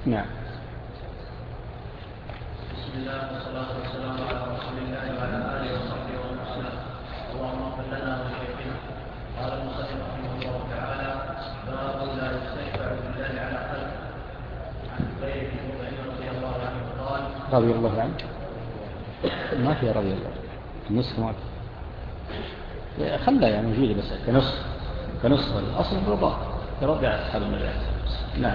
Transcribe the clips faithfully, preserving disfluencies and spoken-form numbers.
نعم. بسم الله والصلاة والسلام على رسول الله وعلى آله وصحبه ومن والاه. اللهم اغفر لنا ولشيخنا. قال المصنف رحمه الله تعالى: باب لا يستشفع بالله على خلق. عن زبير بن مطعم رضي الله عنه قال: رضي الله عنه ما في رضي الله النسخ ما في خلى يعني موجودة بس كنسخ كنسخ الأصل الرضا رضي أصحاب النبي. نعم.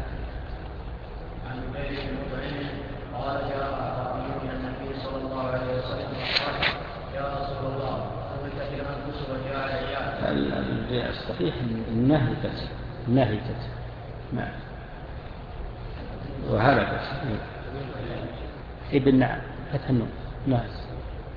عن زبير بن مطعم قال: جاء أعرابي من النبي صلى الله عليه وسلم فقال: يا رسول الله هلكت الأنفس وجاء العيال. الصحيح النهكت نهكت نعم وهلكت ابن نعم فتح النوم ناس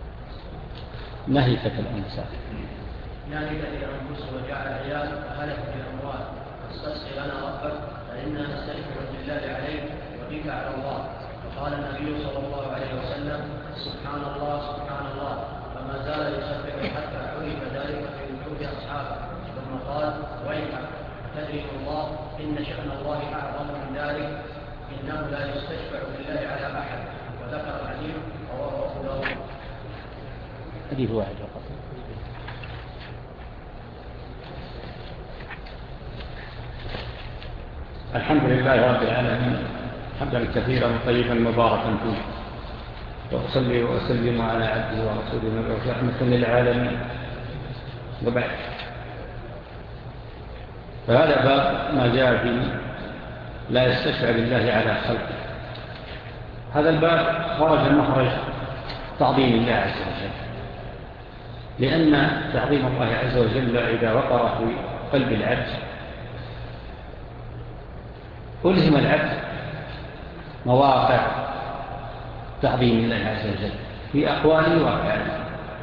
نهكت الأنفس نهكت الأنفس وجاء العيال وهلكت الأموال فاستسقي لنا ربك فإنا نستشفع بالله عليك وبك على الله. فقال النبي صلى الله عليه وسلم: سبحان الله سبحان الله. فما زال يسبح حتى عرف ذلك في وجوه أصحابه. ثم قال: ويحك أتدري الله إن شأن الله أعظم من ذلك، إنه لا يستشفع بالله على أحد. وذكر الحديث رواه أبو داود. حديث واحد فقط. الحمد لله رب العالمين حمدا كثيرا طيبا مباركا فيه، وأصلي وأسلم على عبده ورسوله المبعوث رحمة للعالمين، وبعد. فهذا باب ما جاء في لا يستشفع بالله على خلقه. هذا الباب خرج مخرج تعظيم الله عز وجل، لأن تعظيم الله عز وجل إذا وقر في قلب العبد ألهم العبد مواقع تعظيم الله عز وجل في أقواله وأفعاله.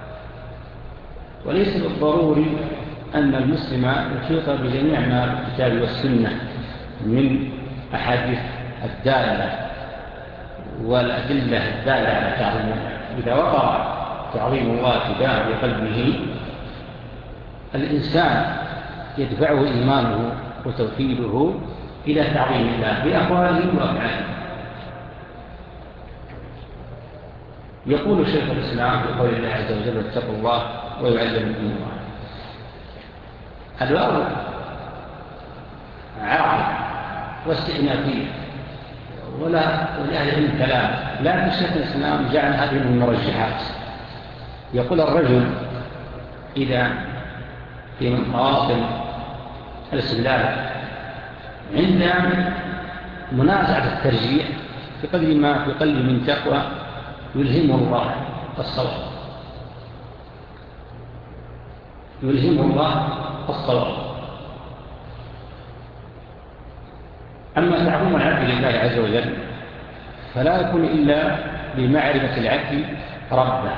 وليس بالضروري أن المسلم يحيط بجميع ما في الكتاب والسنة من أحاديث الدالة والأدلة الدالة على تعظيم الله. إذا وقع تعظيم الله تجاه بقلبه الإنسان يدفعه إيمانه وتوحيده إلى تعظيم الله بأقواله وأفعاله. يقول شيخ الإسلام في قول الله عز وجل: اتقوا الله ويعلمكم الله. الواو عرض واستئنافية ولا ولأهل الكلام، لكن شيخ الإسلام جعل هذه من المرجحات. يقول الرجل إذا في مواطن الاستدلال عند منازعة الترجيح في قدر ما في قلب من تقوى يلهمه الله الصواب يلهمه الله الصواب. أما تعظيم العبد لله عز وجل فلا يكون إلا بمعرفة العبد ربه،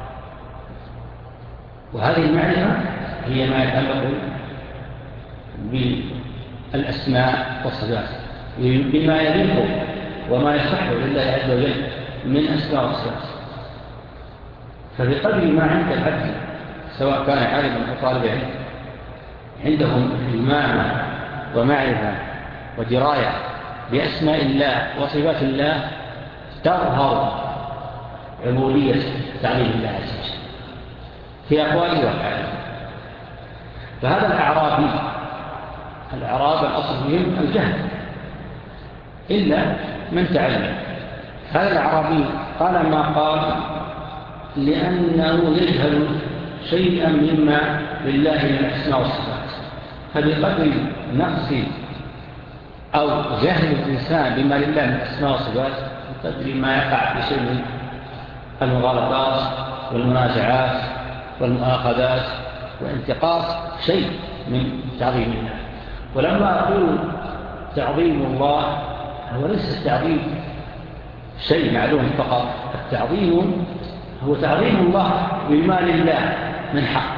وهذه المعرفة هي ما يتعلق بالأسماء والصفات بما يليق وما يصح لله عز وجل من أسماء والصفات. فبقدر ما عند العبد سواء كان عالما أو طالب علم عندهم إيمان ومعرفة ودراية بأسماء الله وصفات الله تظهر عبودية تعليم الله عز وجل في أقواله وأفعاله. فهذا الأعرابي الأعراب الأصل فيهم الجهل إلا من تعلم. هذا الأعرابي قال ما قال لأنه يجهل شيئا مما لله من الأسماء والصفات. فبقدر نقص أو جهل الإنسان بما لله من الأسماء والصفات بقدر ما يقع في شيء من المغالطات والمنازعات والمؤاخذات وانتقاص شيء من تعظيم الله. ولما أقول تعظيم الله هو ليس التعظيم شيء معلوم فقط، التعظيم هو تعظيم الله بما لله من حق،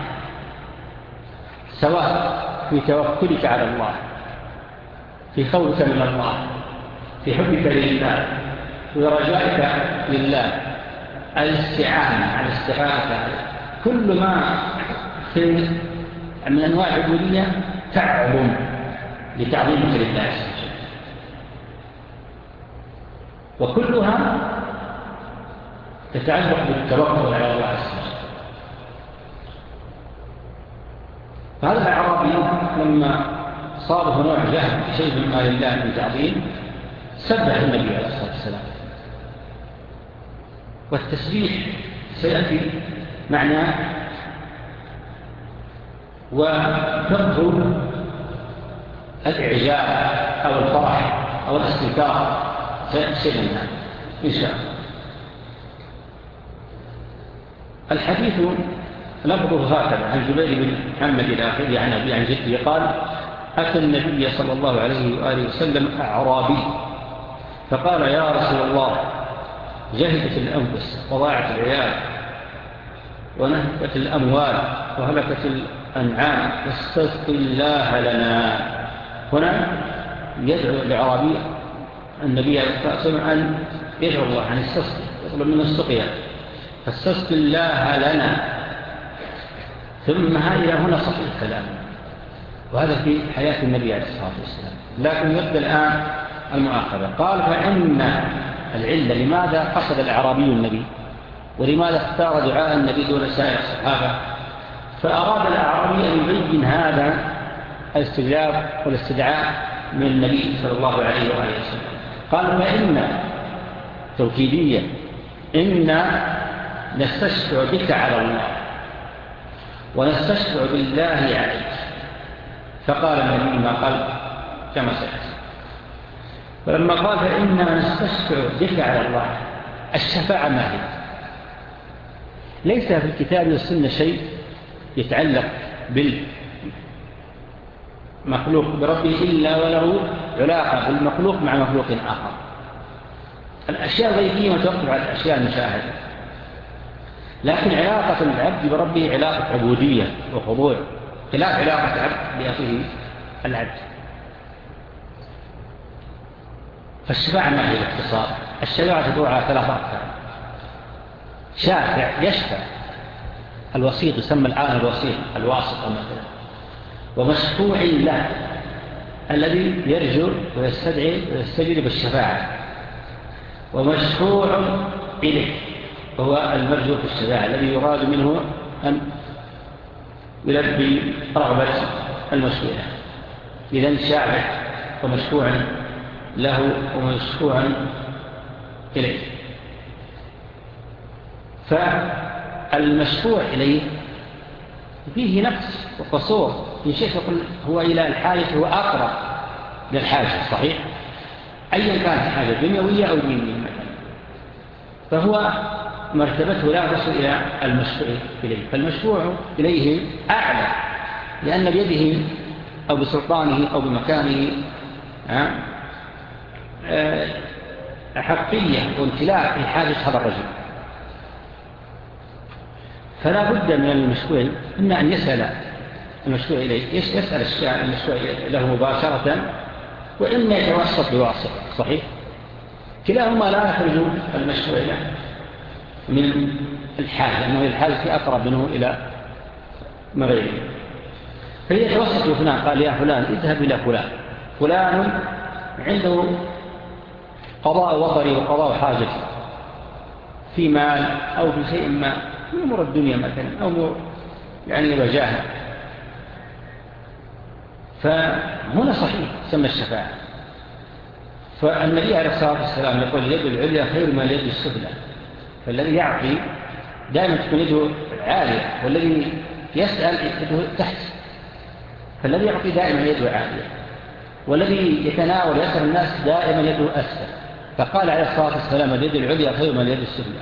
سواء في توكلك على الله، في خوفك من الله، في حبك لله، في رجائك لله، الاستعانة على الاستعانة، كل ما في من أنواع العبودية تعظم لتعظيمك لله. وكلها تتعلق بالتوكل على الله عز وجل. فهذا الأعرابي لما صار نوع جهل في شيء من مال الله من تعظيم سبح النبي عليه الصلاة والسلام. والتسبيح سيأتي معناه وفقه الإعجاب أو الفرح أو الاستنكار سيأتي منها إن شاء الله. الحديث لفظه هكذا عن جبير بن محمد الآخر عن أبي عن جده قال: أتى النبي صلى الله عليه وآله وسلم أعرابي فقال: يا رسول الله، جهدت الأنفس وضاعت العيال ونهكت الأموال وهلكت الأنعام فاستسق الله لنا. هنا يدعو الأعرابي النبي صلى الله عليه وسلم أن يدعو الله أن يستسقي، يطلب من السقيا، فاستسق الله لنا. ثم هذا هنا صحيح الكلام، وهذا في حياة النبي عليه الصلاة والسلام. لكن يبدأ الآن المؤاخذة. قال: فإن العلة لماذا قصد الأعرابي النبي ولماذا اختار دعاء النبي دون سائر الصحابة؟ فأراد الأعرابي أن يبين هذا الاستجاب والاستدعاء من النبي صلى الله عليه وآله وسلم. قال: فإن توكيدية، إن نستشفع بك على الله ونستشفع بالله عليك. فقال النبي ما قال كما سيأتي. فلما قال: فإننا نستشفع بك على الله، الشفاعة ما هي؟ ليس في الكتاب والسنة شيء يتعلق بالمخلوق بربه إلا وله علاقة بالمخلوق مع مخلوق آخر. الأشياء الغيبية متوقف على الأشياء المشاهدة، لكن علاقة العبد بربه علاقة عبودية وخضوع، خلاف علاقة العبد بأخيه العبد. فالشفاعة ما هي باختصار؟ الشفاعة تدور على ثلاثة أقسام: شافع يشفع، الوسيط يسمى الآن الوسيط الواسطة مثلا، ومشفوع له الذي يرجو ويستدعي ويستجرب الشفاعة، ومشفوع إليه هو المرجو في الشفاعة الذي يراد منه أن يلبي رغبة المشفوع. إذن شافع ومشفوع له ومشفوع إليه. فالمشفوع إليه فيه نقص وقصور، في شيء يقول هو إلى الحاجة، هو أقرب للحاجة، صحيح؟ أيا كانت الحاجة دنيوية أو دينية، فهو مرتبته لا تصل إلى المشفوع إليه. فالمشفوع إليه أعلى، لأن بيده أو بسلطانه أو بمكانه حقية وامتلاك لحاجة هذا الرجل. فلا بد من المشفوع إما أن يسأل المشفوع إليه، يسأل المشفوع له مباشرة، وإما يتوسط بواسطة، صحيح؟ كلاهما لا يخرج المشفوع له من الحاجة، لأنه الحاجة أقرب منه إلى مغيره. فيتوسط فلان، قال: يا فلان اذهب إلى فلان، فلان عنده قضاء وطري وقضاء حاجتي في مال أو في شيء ما من أمور الدنيا مثلا، أو يعني وجاهة. فهنا صحيح سمى الشفاعة. فالنبي عليه الصلاة والسلام يقول: اليد العليا خير من اليد السفلى. فالذي يعطي دائما تكون يده عالية، والذي يسأل يده تحت. فالذي يعطي دائما يده عالية، والذي يتناول يسأل الناس دائما يده أسفل. فقال عليه الصلاة والسلام: اليد العليا خير من اليد السفلى.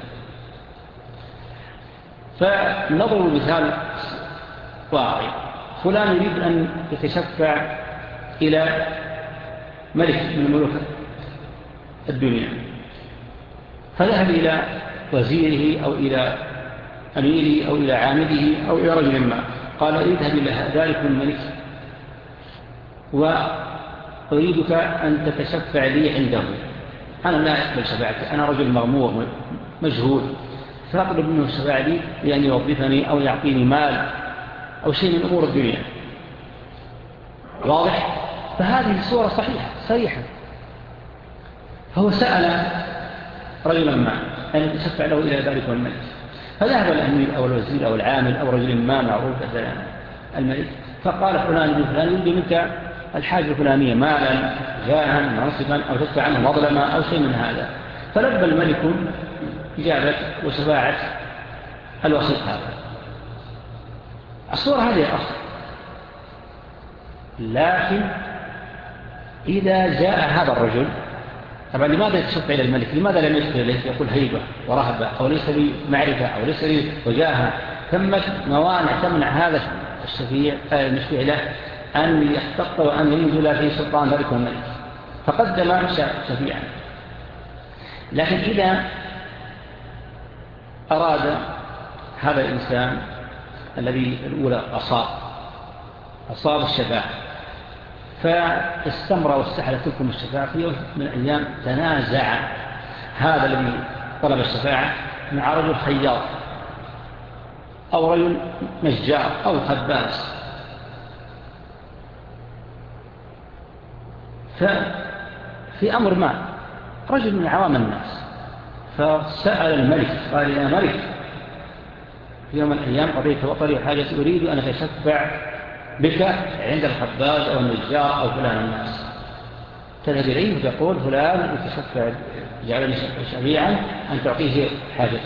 فنظروا مثال واقعي: فلان يريد أن يتشفع إلى ملك من ملوك الدنيا، فذهب إلى وزيره أو إلى أميره أو إلى عامده أو إلى رجل ما، قال: اذهب إلى ذلك الملك وأريدك أن تتشفع لي عنده، أنا لا أقبل شفاعتي، أنا رجل مغمور مجهول، فأطلب منه الشفاعة لي لأن يوظفني أو يعطيني مال أو شيء من أمور الدنيا. واضح؟ فهذه الصورة صحيحة صريحة. فهو سأل رجلا ما أن يتشفع له إلى ذلك الملك، فذهب الأمير أو الوزير أو العامل أو رجل ما معروف الملك فقال فلان بن فلان يريد منك الحاجة الفلانية مالا جاها منصبا أو تدفع عنه مظلمة أو شيء من هذا، فلبى الملك إجابة وشفاعة الوسيط هذا. الصورة هذه أصل، لكن إذا جاء هذا الرجل طبعا لماذا يتشفع إلى الملك؟ لماذا لم يدخل إليه؟ يقول هيبة ورهبة أو ليس لي معرفة أو ليس لي وجاهة. ثمة موانع تمنع هذا الشفيع المشفيع له أن يحتط وأن ينزل في سلطان ذلك الملك، فقدم شفيعا. لكن إذا أراد هذا الإنسان الذي الأولى أصاب أصاب الشفاعة فاستمر واستحل تلكم الشفاعة، في يوم من الأيام تنازع هذا الذي طلب الشفاعة مع رجل خياط أو رجل نجار أو خباز، ففي أمر ما رجل من عوام الناس فسأل الملك قال يا ملك في يوم من الأيام قضيت وطري حاجة أريد أن أتشفع بك عند الخباز أو النجار أو فلان الناس، تذهب إليه وتقول فلان يتشفع جعلني شفيعا أن تعطيه حاجته.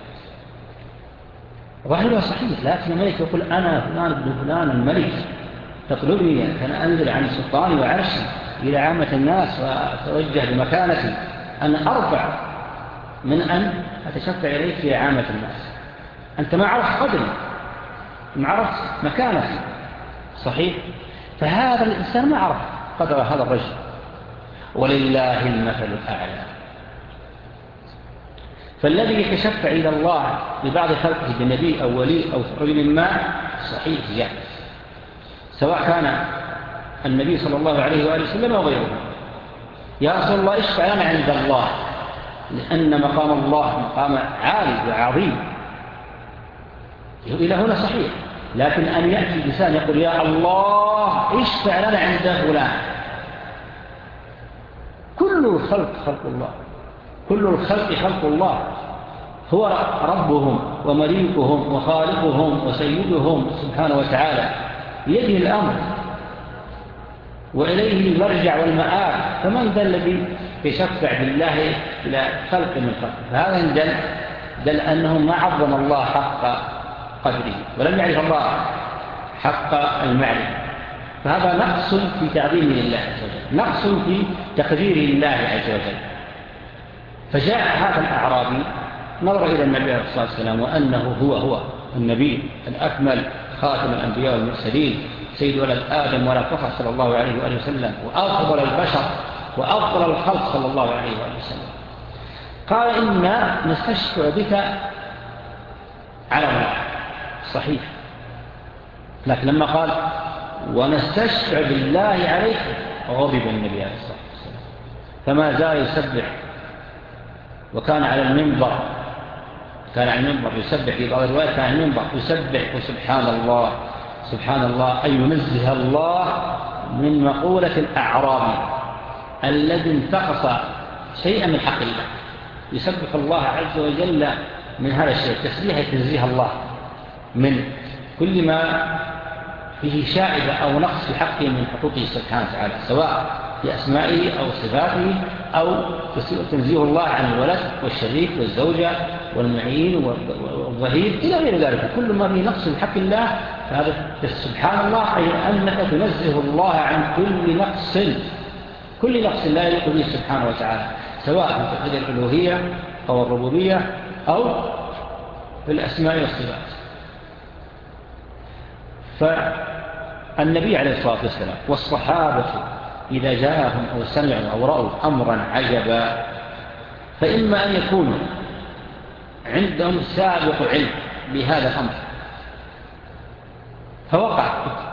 ظاهرها صحيح، لكن الملك يقول أنا فلان ابن فلان الملك تطلبني أن أنزل عن سلطاني وعرشي إلى عامة الناس وأتوجه بمكانتي أن أرفع من أن أتشفع إليك في عامة الناس. أنت ما عرفت قدري، ما عرفت مكانتي، صحيح؟ فهذا الإنسان ما عرف قدر هذا الرجل، ولله المثل الأعلى. فالذي يتشفع إلى الله ببعض خلقه بنبي أو ولي أو رجل ما صحيح يعني، سواء كان النبي صلى الله عليه وآله وسلم أو غيره. يا رسول الله اشفع لنا عند الله، لأن مقام الله مقام عالي وعظيم، إلى هنا صحيح. لكن أن يأتي الإنسان يقول يا الله اشفع لنا عند فلان، كل الخلق خلق الله، كل الخلق خلق الله، هو ربهم ومليكهم وخالقهم وسيدهم سبحانه وتعالى، بيده الأمر وإليه المرجع والمآب. فمن ذا الذي يشفع بالله إلى خلق من خلق؟ فهذا دل, دل أنه ما عظم الله حق قدره ولم يعرف الله حق المعرفة، فهذا نقص في تعظيم الله عز وجل، نقص في تقدير الله عز وجل. فجاء هذا الأعرابي نظر إلى النبي عليه الصلاة والسلام وأنه هو هو النبي الأكمل خاتم الأنبياء والمرسلين سيد ولد آدم ولا فخر صلى الله عليه وآله وسلم، وأفضل البشر وأفضل الخلق صلى الله عليه وآله وسلم. قال إنا نستشفع بك على الله، صحيح، لكن لما قال ونستشفع بالله عليك غضب النبي عليه الصلاة والسلام، فما زال يسبح، وكان على المنبر كان على المنبر يسبح، في بعض الروايات كان على المنبر يسبح وسبحان الله سبحان الله، أي ينزه الله من مقولة الأعرابي الذي انتقص شيئا من حق الله، يسبح الله عز وجل من هذا الشيء، تسبيح تنزيه الله من كل ما فيه شائبة أو نقص في حقه من حقوقه سبحانه وتعالى، سواء في أسمائه أو صفاته، أو تنزيه الله عن الولد والشريك والزوجة والمعين والظهير إلى غير ذلك. كل ما فيه نقص في حق الله فهذا سبحان الله، أي أنك تنزه الله عن كل نقص، كل نقص لا يليق به سبحانه وتعالى، سواء في توحيد الألوهية أو الربوبية أو في الأسماء والصفات. فالنبي عليه الصلاة والسلام والصحابة إذا جاءهم أو سمعوا أو رأوا أمرا عجبا، فإما أن يكونوا عندهم سابق علم بهذا الأمر فوقع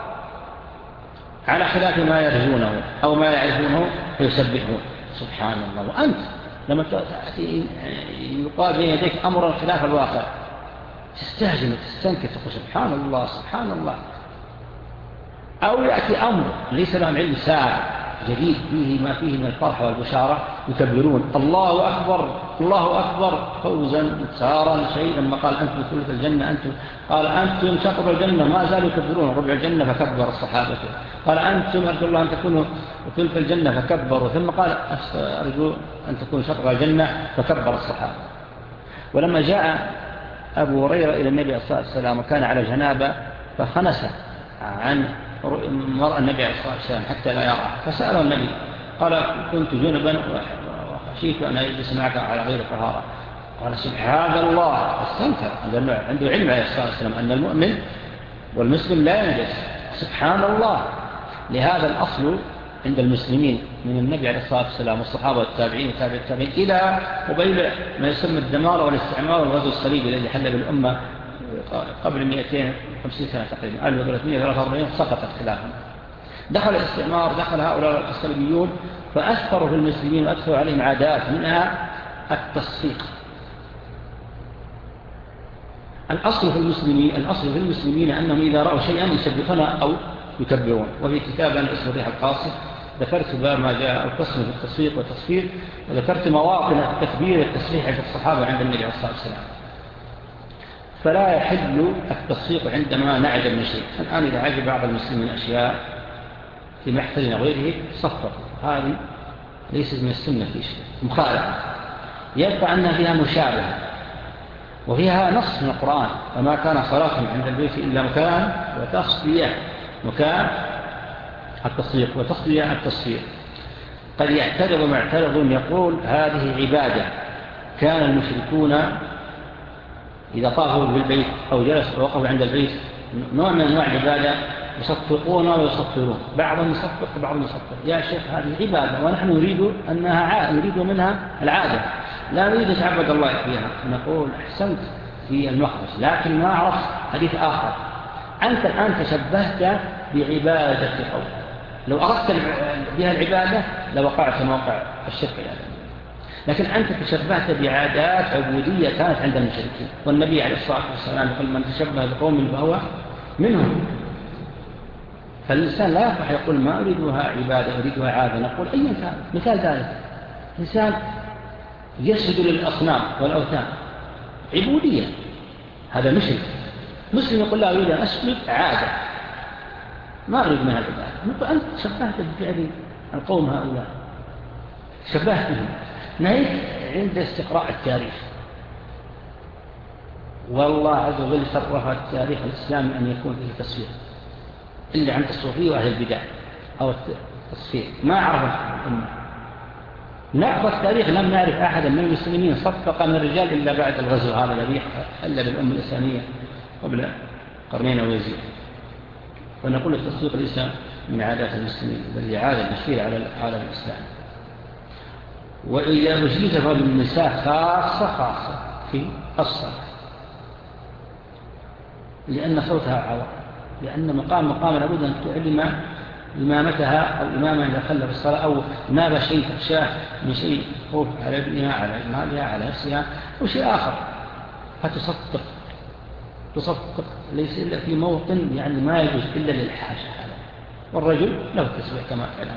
على خلاف ما يرجونه أو ما يعرفونه فيسبحون سبحان الله. وأنت لما تأتي يقال بين يديك أمرا خلاف الواقع تستهجن وتستنكر تقول سبحان الله سبحان الله. أو يأتي أمر ليس لهم علم ساعة جديد فيه ما فيه من الفرح والبشارة يكبرون الله أكبر الله أكبر فوزا انتصارا شيئا. لما قال أنتم ثلث الجنة أنتم قال أنتم شطر الجنة ما زالوا يكبرون ربع الجنة فكبر الصحابة. قال أنتم أرجو الله أن تكونوا ثلث الجنة فكبروا. ثم قال أرجو أن تكونوا شطر الجنة فكبر الصحابة. ولما جاء أبو هريرة إلى النبي صلى الله عليه وسلم وكان على جنابه فخنس عن مرأى النبي عليه الصلاة والسلام حتى لا يرى فسأله النبي قال كنت جنبا وخشيت أن يجلس معك على غير طهارة. قال سبحان الله استنكر عنده علم عليه الصلاة والسلام أن المؤمن والمسلم لا ينجس سبحان الله. لهذا الأصل عند المسلمين من النبي عليه الصلاة والسلام والصحابة والتابعين وتابع التابعين إلى قبيل ما يسمى الدمار والاستعمار والغزو الصليبي الذي حل بالأمة قبل مئتين وخمسين سنة تقريبا ألف وثلاثمئة وثلاثة وأربعين سقطت خلافهم. دخل الاستعمار دخل هؤلاء الصليبيون فأثروا في المسلمين وأكثروا عليهم عادات منها التصفيق. الأصل في المسلمين الأصل في المسلمين أنهم إذا رأوا شيئا يسبقون أو يكبرون. وفي كتاب أنا اسمه ريح القاصر ذكرت باب ما جاء القسم في التصفيق والتصفير وذكرت مواطن التكبير والتسليح عند الصحابة عند النبي عليه الصلاة والسلام. فلا يحل التصفيق عندما نعجب من شيء. الآن إذا عجب بعض المسلمين أشياء في محفل غيره صفر هذه ليست من السنة في شيء مخالفة يبقى أنها فيها مشابهة وفيها نص من القرآن وما كان صلاتهم عند البيت إلا مكان وتصفية مكان التصفيق وتصفية التصفيق. قد يعترض معترض يقول هذه عبادة كان المشركون إذا طافوا بالبيت أو جلسوا ووقفوا عند البيت نوع من أنواع العبادة يصفقون ويصفرون بعضهم يصفق وبعضهم يصفر. يا شيخ هذه عبادة ونحن نريد أنها عادة نريد منها العادة لا نريد نتعبد الله فيها. نقول أحسنت في المخرج لكن ما عرفت حديث آخر. أنت الآن تشبهت بعبادة قوم لو أردت بها العبادة لوقعت موقع الشرك الآن. لكن أنت تشبهت بعادات عبودية كانت عند المشركين والنبي عليه الصلاة والسلام يقول من تشبه بقوم فهو منهم. فالإنسان لا يفرح يقول ما أريدها عبادة أريدها عادة. نقول أيا كان مثال ذلك إنسان يسجد للأصنام والأوثان عبودية هذا مشرك. مسلم يقول لا أريد أن أسجد عادة ما أريد منها العبادة. نقول أنت شبهت بفعل القوم هؤلاء شبهت بهم. نهيك عند استقراء التاريخ والله عز وجل صرف التاريخ الإسلامي أن يكون فيه تصفيق إلا عند الصوفية وأهل البدع أو التصفيق ما عرف الأمة. نقرأ التاريخ لم نعرف أحدا من المسلمين صفق من الرجال إلا بعد الغزو هذا الذي حل بالأمة الإسلامية قبل قرنين أو يزيد. ونقول التصفيق ليس من عادات المسلمين بل هي عادة مشهورة على العالم الإسلامي. وإذا أجيز للنساء خاصة خاصة في الصلاة لأن صوتها عوار لأن مقام مقام لابد أن تعلم إمامتها أو إماما إذا خلى في الصلاة أو ناب شيء تخشاه من شيء خوف على ابنها على إمالها على نفسها أو شيء آخر فتصفق تصفق ليس إلا في موطن يعني ما يجوز إلا للحاجة والرجل له تسبيح كما كلامه.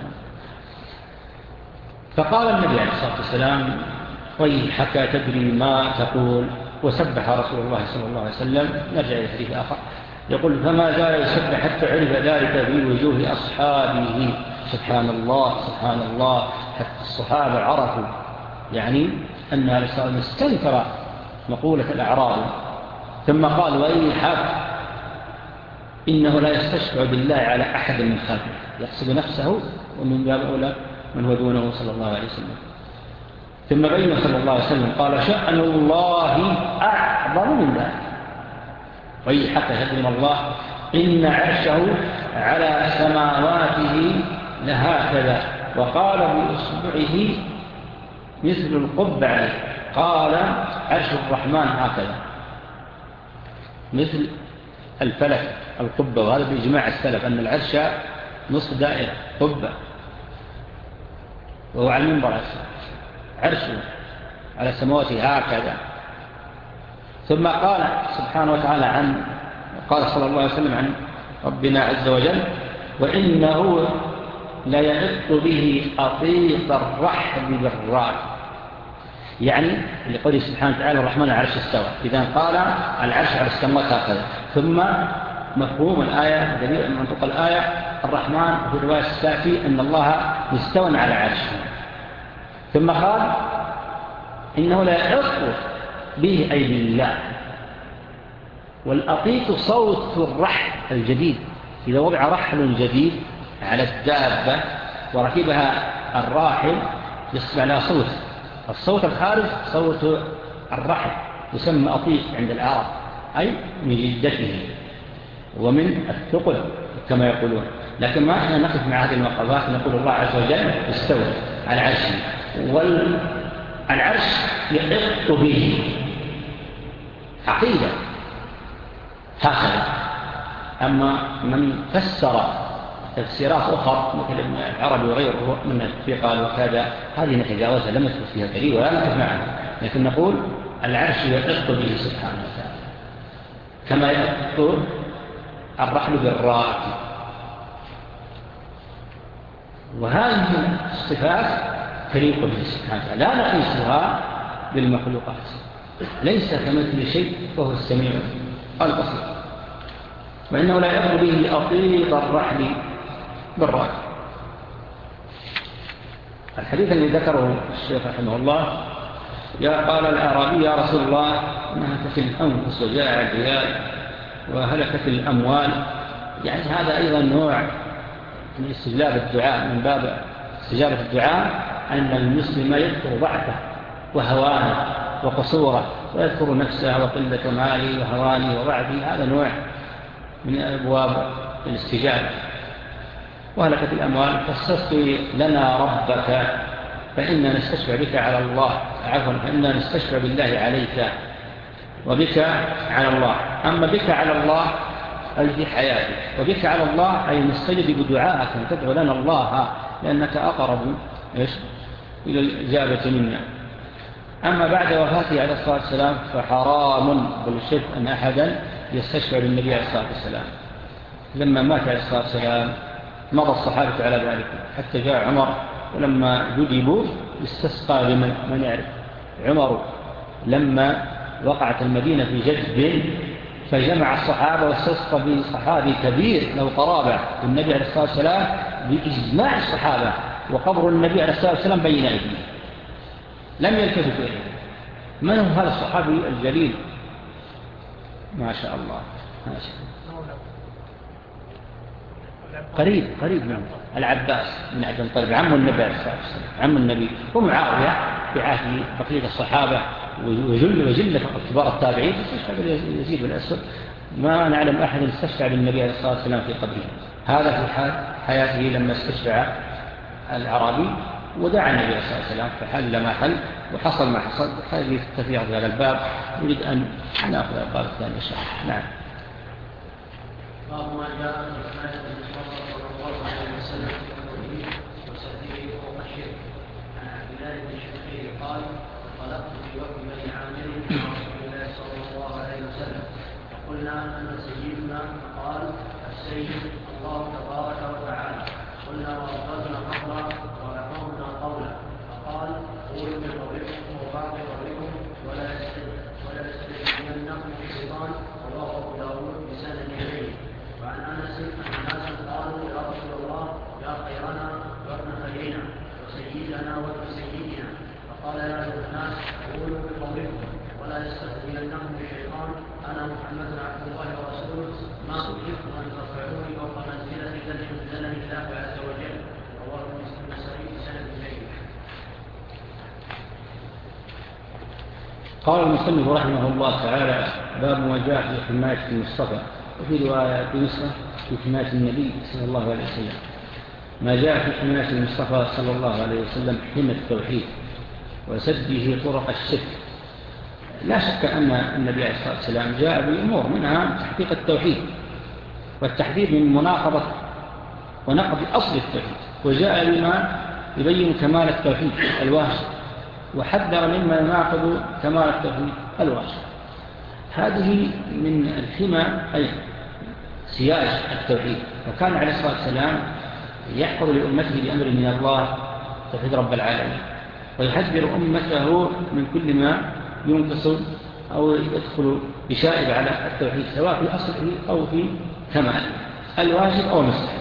فقال النبي عليه الصلاة والسلام ويحك تدري ما تقول وسبح رسول الله صلى الله عليه وسلم. نرجع إلى حديث آخر يقول فما زال يسبح حتى عرف ذلك في وجوه أصحابه. سبحان الله سبحان الله حتى الصحابة عرفوا يعني أن عليه الصلاة والسلام استنكر مقولة الأعراب. ثم قال ويحك إنه لا يستشفع بالله على أحد من خلقه يقصد نفسه ومن باب أولى من هو دونه صلى الله عليه وسلم. ثم بين صلى الله عليه وسلم قال شأن الله أعظم من ذلك ويحك هدم الله إن عرشه على سماواته لهكذا وقال بإصبعه مثل القبعة قال عرش الرحمن هكذا مثل الفلك القبة. وهذا بإجماع السلف أن العرش نصف دائرة قبة وهو على المنبر عرشه على سماواته هكذا. ثم قال سبحانه وتعالى عن قال صلى الله عليه وسلم عن ربنا عز وجل وإنه لا يعط به أطيط الرحل بالراكب. يعني لقوله سبحانه وتعالى الرحمن العرش استوى، إذا قال العرش على السماوات هكذا، ثم مفهوم الآية دليل منطق الآية الرحمن في رواية السافي أن الله مستوى على عرشه، ثم قال إنه لا يعط به أي بالله. والأطيط صوت الرحل الجديد، إذا وضع رحل جديد على الدابة وركبها الراحل يسمع لها صوت، الصوت الخارج صوت الرحل يسمى أطيط عند العرب، أي من جدته ومن الثقل كما يقولون. لكن ما احنا نقف مع هذه المقامات، نقول الله عز وجل استوى على عرشه، والعرش يحط به عقيدة هكذا. أما من فسر تفسيرات أخرى مثل العربي وغيره من التطبيق قال وكذا، هذه نتجاوزها لم يثبت فيها دليل ولا نقف معها، لكن نقول العرش يحط به سبحانه وتعالى كما يحط الرحل بالراكب. وهذه الصفات تليق به سبحانه وتعالى، لا نقيسها بالمخلوقات، ليس كمثل شيء وهو السميع البصير. وإنه لا يأخذ به أطيط الرحل بالراكب. الحديث الذي ذكره الشيخ رحمه الله، يا قال الأعرابي يا رسول الله نهكت الأنفس وجاع العيال وهلكت الأموال. يعني هذا أيضا نوع من استجلاب الدعاء، من باب استجابة الدعاء أن المسلم يذكر ضعفه وهوانه وقصوره، ويذكر نفسه وقلة ماله وهوانه وضعفه، هذا نوع من أبواب الاستجابة. وهلكت الأموال فاستسقي لنا ربك فإنا نستشفع بك على الله، عفوا فإنا نستشفع بالله عليك وبك على الله. أما بك على الله أي في حياتك، وبك على الله أي نستجب بدعائك تدعو لنا الله لأنك أقرب إيش إلى الإجابة منا. أما بعد وفاته عليه الصلاة والسلام فحرام بالشرك أن أحدا يستشفع بالنبي عليه الصلاة والسلام. لما مات عليه الصلاة والسلام مضى الصحابة على ذلك حتى جاء عمر، ولما جدبوا استسقى لمن من يعرف عمر لما وقعت المدينة في جدب فجمع الصحابة واستسقى بصحابي كبير له قرابة والنبي عليه الصلاة والسلام بإجماع الصحابة، وقبر النبي عليه الصلاة والسلام بين أيديه لم يلتفتوا إليه. من هو هذا الصحابي الجليل؟ ما شاء الله ما شاء الله. قريب قريب منه العباس بن عبد المطلب عم النبي عليه الصلاة والسلام، عم النبي، ومعاوية في عهد بقية الصحابة وجل وجلة كبار التابعين استشفى يزيد بن الأسود. ما نعلم أحد استشفى بالنبي عليه الصلاة والسلام في قبره. هذا في حال حياته لما استشفى العربي ودعا النبي عليه الصلاة والسلام فحل ما حل وحصل ما حصل. هذه تفريغ في هذا الباب، نريد أن نأخذ الباب الثاني إن شاء الله. نعم. باب ما جاء في حماية المصطفى صلى الله عليه وسلم في قوله وسفيه فوق الشرك. عن عبد الله بن شقيق قال انطلقت في وقت بني عامر مع رسول الله صلى الله عليه وسلم فقلنا أن سيدنا فقال السيد الله تبارك وتعالى. قلنا وأخذنا قبلا وأقمنا قولا فقال قولوا بقولكم وبعض قولكم ولا يستجيبنكم الشيطان. رواه أبو داود بسند إليه. وعن أنس أن الناس قالوا يا رسول الله يا خيرنا وابن خيرنا وسيدنا وابن سيدنا. فقال يا أيها الناس قولوا بقولكم ولا يستخدمنكم الشيطان. أنا محمد عبد الله ورسوله ما أحب أن ترفعوني فوق منزلة التي أنزلني الله عز وجل. رواه النسائي بسند إليه. قال المصنف رحمه الله تعالى باب ما جاء في حماية المصطفى، وفي رواية في نسخة في حماية النبي صلى الله عليه وسلم. ما جاء في حماية المصطفى صلى الله عليه وسلم حمى التوحيد وسده طرق الشرك. لا شك أن النبي عليه الصلاة والسلام جاء بأمور منها تحقيق التوحيد والتحذير من مناقضة ونقض أصل التوحيد، وجاء بما يبين كمال التوحيد الواجب وحذر مما يناقض كمال التوحيد الواجب. هذه من الحمى أي سياج التوحيد. وكان عليه الصلاة والسلام يحفظ لأمته بأمر من الله توحيد رب العالمين، ويحذر أمته من كل ما ينقص أو يدخل بشائب على التوحيد سواء في أصله أو في كمال الواجب أو المستحب.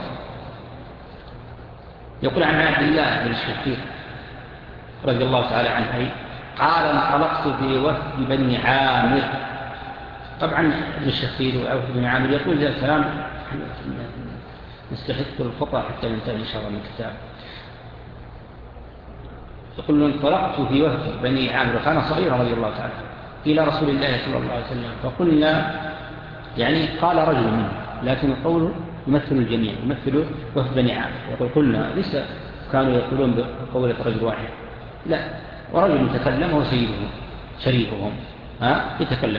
يقول عن عبد الله بن الشخير رضي الله تعالى عنه قال انطلقت في وفد بني عامر. طبعا ابن الشخير وعوف بن عامر يقول ذا الكلام نستحق الخطأ حتى ننتهي إن شاء الله من الكتاب. يقول انطلقت في وفد بني عامر وكان صغيرا رضي الله تعالى إلى رسول الله صلى الله عليه وسلم فقلنا، يعني قال رجل منه لكن القول يمثل الجميع، يمثل وفد بني عامر. يقول قلنا ليس كانوا يقولون بقولة رجل واحد، لا، ورجل يتكلم هو سيدهم شريفهم ها يتكلم.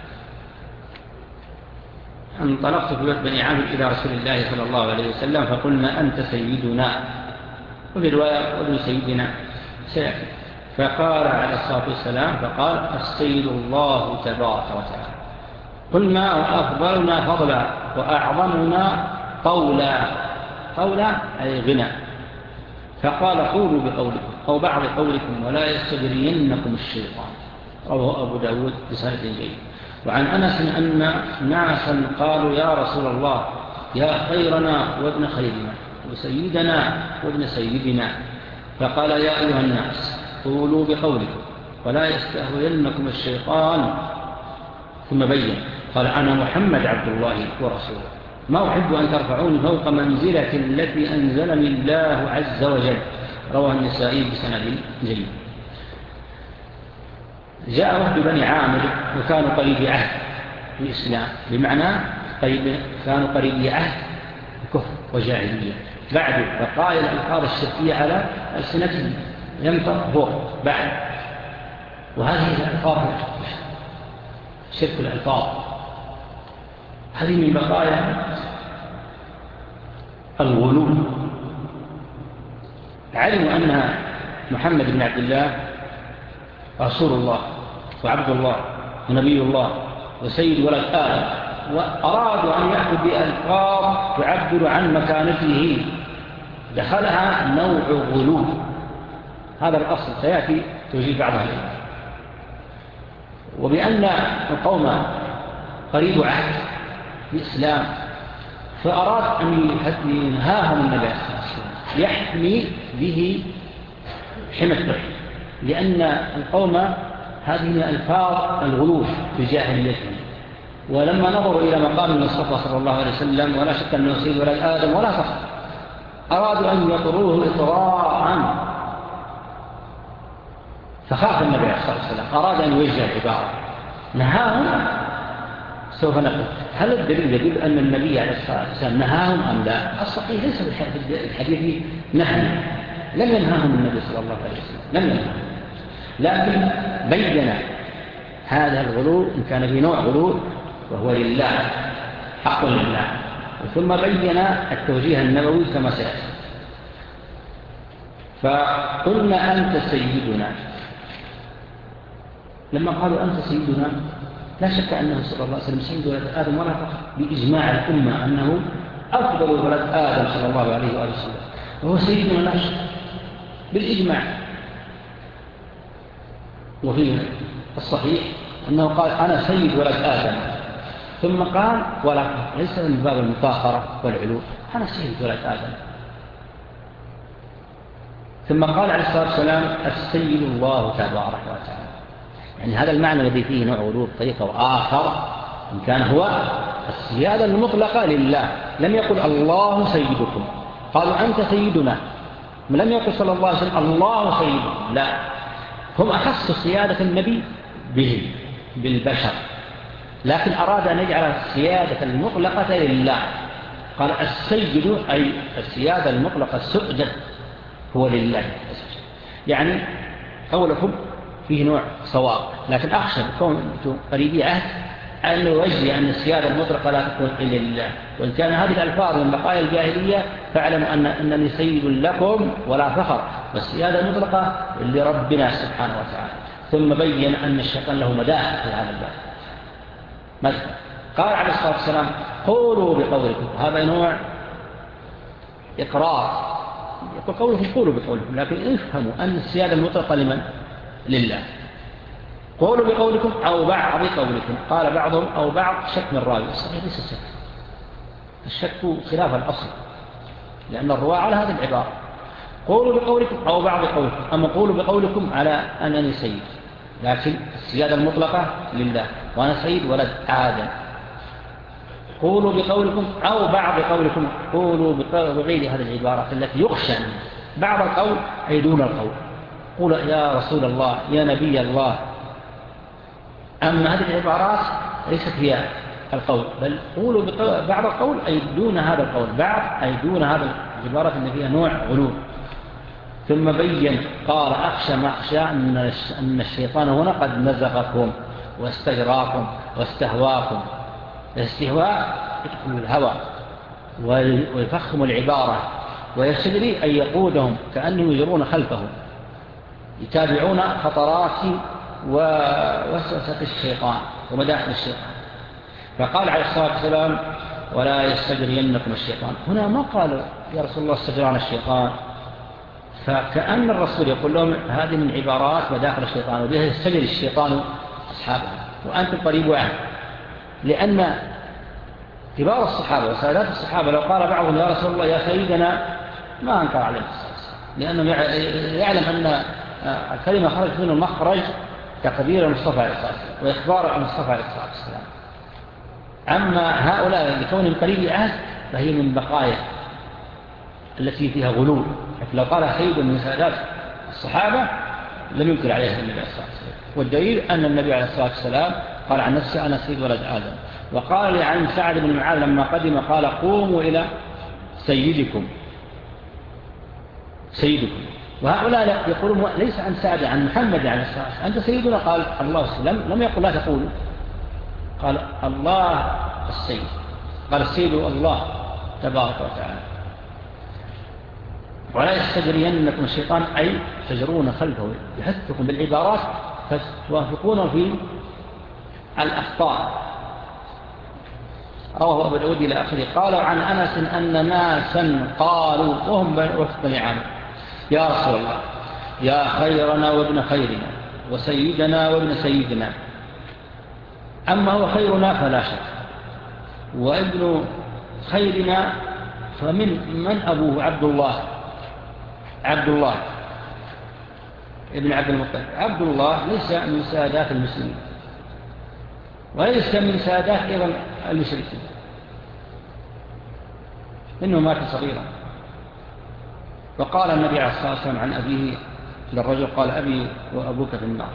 انطلقت في وفد بني عامر إلى رسول الله صلى الله عليه وسلم فقلنا أنت سيدنا، وفي رواية وابن سيدنا سيأتي. فقال عليه الصلاة والسلام فقال السيد الله تبارك وتعالى. قلنا وأفضلنا فضلا وأعظمنا قولا، قولا أي غنى. فقال قولوا بقولكم أو بعض قولكم ولا يستجرينكم الشيطان. رواه أبو داود بسند جيد. وعن أنس أن ناسا قالوا يا رسول الله يا خيرنا وابن خيرنا وسيدنا وابن سيدنا. فقال يا أيها الناس قولوا بقولكم ولا يستهوينكم الشيطان. ثم بين قال أنا محمد عبد الله ورسوله ما أحب أن ترفعوني فوق منزلة التي أنزلني الله عز وجل. رواه النسائي بسند جيد. جاء وفد بني عامر وكانوا قريب عهد في الإسلام، بمعنى قريب كانوا قريب عهد كفر وجاهلية. بعد بقايا الألفاظ الشركية على ألسنتهم ينطق فوق بعد، وهذه الألفاظ شرك الألفاظ هذه من بقايا الغلو. علموا أن محمد بن عبد الله رسول الله وعبد الله ونبي الله وسيد ولد آدم، وأرادوا أن يأخذوا بألفاظ تعبر عن مكانته دخلها نوع غلو. هذا الأصل سيأتي توجيه بعضها الآن. وبأن القوم قريب عهد الإسلام فأراد أن ينهاهم النبي صلى الله عليه وسلم يحمي به حمى التوحيد، لأن القوم هذه ألفاظ الغلو في جاهليتهم. ولما نظروا إلى مقام المصطفى صلى الله عليه وسلم ولا شك أنه سيد ولد آدم ولا فخر أرادوا أن يطروه إطراءً، فخاف النبي صلى الله عليه وسلم أراد أن يوجه العبارة نهاهم. سوف نقول هل الدليل يدل أن النبي عليه الصلاة والسلام نهاهم أم لا؟ الصحيح ليس في الحديث نهي، لم ينهاهم النبي صلى الله عليه وسلم، لم ينهاهم، لكن بين هذا الغلو إن كان في نوع غلو وهو لله حق لله، ثم بين التوجيه النبوي كما سيأتي. فقلنا أنت سيدنا. لما قالوا أنت سيدنا لا شك أنه صلى الله عليه وسلم سيد ولد آدم ولا فقط، بإجماع الأمة أنه أفضل ولد آدم صلى الله عليه وآله وسلم وهو سيدنا لا شك بالإجماع. وفي الصحيح أنه قال أنا سيد ولد آدم، ثم قال ولا فقط، ليس من باب المفاخرة والعلو، أنا سيد ولد آدم. ثم قال عليه الصلاة والسلام السيد الله تبارك وتعالى. يعني هذا المعنى الذي فيه نوع غلو بطريقة وآخر إن كان هو السيادة المطلقة لله. لم يقل الله سيدكم، قالوا أنت سيدنا، لم يقل صلى الله عليه وسلم الله سيدكم، لا، هم أخصوا سيادة النبي به بالبشر، لكن أراد أن يجعل السيادة المطلقة لله. قال السيد أي السيادة المطلقة السؤدة هو لله. يعني قولكم فيه نوع صواب، لكن أخشى كون قريبي عهد أن يوجه أن السيادة المطلقة لا تكون إلا لله. وإن كان هذه الألفاظ من بقايا الجاهلية فاعلموا أن أنني سيد لكم ولا فخر، والسيادة المطلقة لربنا سبحانه وتعالى. ثم بين أن الشيطان له مداخل في هذا الباب. مثلا قال عليه الصلاة والسلام قولوا بقولكم، هذا نوع إقرار، يقول قولهم قولوا بقولكم، لكن افهموا أن السيادة المطلقة لمن؟ لله. قولوا بقولكم أو بعض قولكم، قال بعضهم أو بعض شك من راوي، الصحيح ليس الشك، الشك خلاف الأصل، لأن الرواة على هذه العبارة قولوا بقولكم أو بعض قولكم. أما قولوا بقولكم على أنني سيد، لكن السيادة المطلقة لله، وأنا سيد ولد آدم. قولوا بقولكم أو بعض قولكم، قولوا بغير هذه العبارات التي يخشى بعض القول أي دون القول. قول يا رسول الله، يا نبي الله. أما هذه العبارات ليست هي القول، بل قولوا بعض القول أي دون هذا القول، بعض أي دون هذا العبارات اللي فيها نوع غلو. ثم بين قال أخشى ما أخشى أن الشيطان هنا قد نزغكم واستغراكم واستهواكم. الاستهواء يدخل الهوى ويفخم العبارة، ويستجري أن يقودهم كأنهم يجرون خلفهم، يتابعون خطرات ووسوسة الشيطان ومداخل الشيطان. فقال عليه الصلاة والسلام ولا يستجرينكم الشيطان. هنا ما قال يا رسول الله استجران الشيطان، فكأن الرسول يقول لهم هذه من عبارات مداخل الشيطان، وبها يستجري الشيطان أصحابه وأنتم قريب واحد. لأن كبار الصحابة وسادات الصحابة لو قال بعضهم يا رسول الله يا سيدنا ما أنكر عليه الصلاة والسلام، لأنه يعلم أن الكلمة خرجت منه مخرج تقدير المصطفى عليه الصلاة والسلام وإخبار المصطفى عليه الصلاة والسلام. أما هؤلاء لكونهم قريب عهد فهي من بقايا التي فيها غلو، لو قال سيد من سادات الصحابة لم ينكر عليه النبي عليه الصلاة والسلام. والدليل أن النبي عليه الصلاة والسلام قال عن نفسه أنا سيد ولد آدم. وقال عن سعد بن معاذ لما قدم قال قوموا إلى سيدكم سيدكم. وهؤلاء يقولون ليس عن سعد عن محمد عليه الصلاة والسلام أنت سيدنا، قال الله لم, لم يقل لا تقولوا، قال الله السيد، قال السيد الله تبارك وتعالى. ولا يستجرينكم الشيطان أي تجرون خلفه، يحثكم بالعبارات فتوافقون في الأخطاء. رواه أبو داود إلى آخره. قالوا عن أنس أن ناسا قالوا وهم وفق نعم يا رسول الله يا خيرنا وابن خيرنا وسيدنا وابن سيدنا، أما هو خيرنا فلا شك، وابن خيرنا فمن من أبوه عبد الله عبد الله ابن عبد المطلب. عبد الله ليس من سادات المسلمين وليس من سادات أيضا المشركين، إنه مات صغيرا. وقال النبي عليه الصلاة والسلام عن أبيه للرجل قال أبي وأبوك في النار.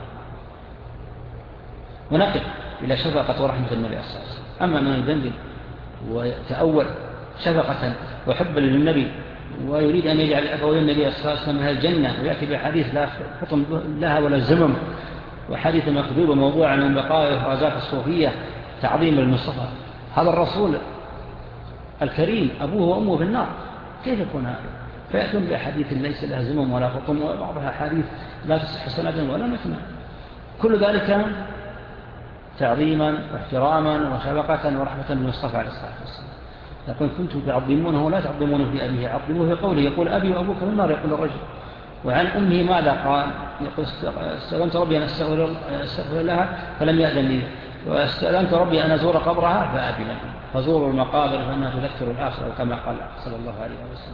ونقف إلى شفقة ورحمة النبي عليه الصلاة والسلام. أما من الذنب وتأول شفقة وحبا للنبي ويريد أن يجعل أبوي النبي عليه الصلاة والسلام من الجنة ويأتي بحديث لا خطم لها ولا زمم وحديث مكذوب موضوع من بقايا وفرازات الصوفية تعظيم المصطفى، هذا الرسول الكريم أبوه وأمه في النار، كيف يكون هذا؟ فيأتون بأحاديث ليس لها زمم ولا خطم، وبعضها حديث لا تصح سندا ولا متنا، كل ذلك تعظيما واحتراما وشفقة ورحمة بالمصطفى عليه الصلاة والسلام. لكن كنتم تعظمونه ولا تعظمونه في أبيه، عظموه في قوله يقول أبي وأبوك في النار يقول الرجل. وعن أمه ماذا قال؟ يقول استأذنت ربي أن أستغفر لها فلم يأذن لي، واستأذنت ربي أن أزور قبرها فأذن لي، فزوروا المقابر فإنها تذكر الآخرة كما قال صلى الله عليه وسلم.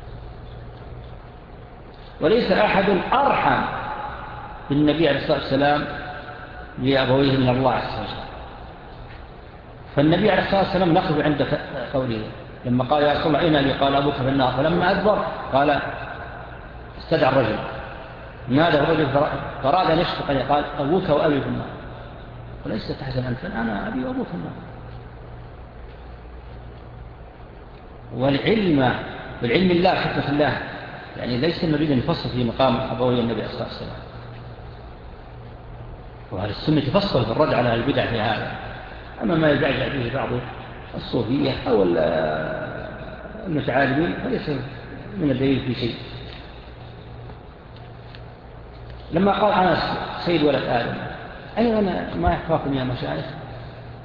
وليس أحد أرحم بالنبي عليه الصلاة والسلام لأبويه من الله عز وجل. فالنبي عليه الصلاة والسلام نقف عند قوله لما قال يا رسول الله أين أبي؟ قال أبوك في النار. فلما أدبر قال استدعى الرجل، نادى الرجل فراد أن يشفق قال أبوك وأبي في النار، وليس تحزن أنت، أنا أبي وأبوك في النار. والعلم بالعلم الله حكمة الله، يعني ليس النبي أن يفصل في مقام أبوي النبي عليه الصلاة والسلام. وهذا السنة يفصل في الرد على البدع في هذا. أما ما يزعج به بعض الصوفية أو المتعالمين فليس من الدليل في شيء. لما قال أنا سيد ولد آدم، أيضا ما يحفاكم يا مشايخ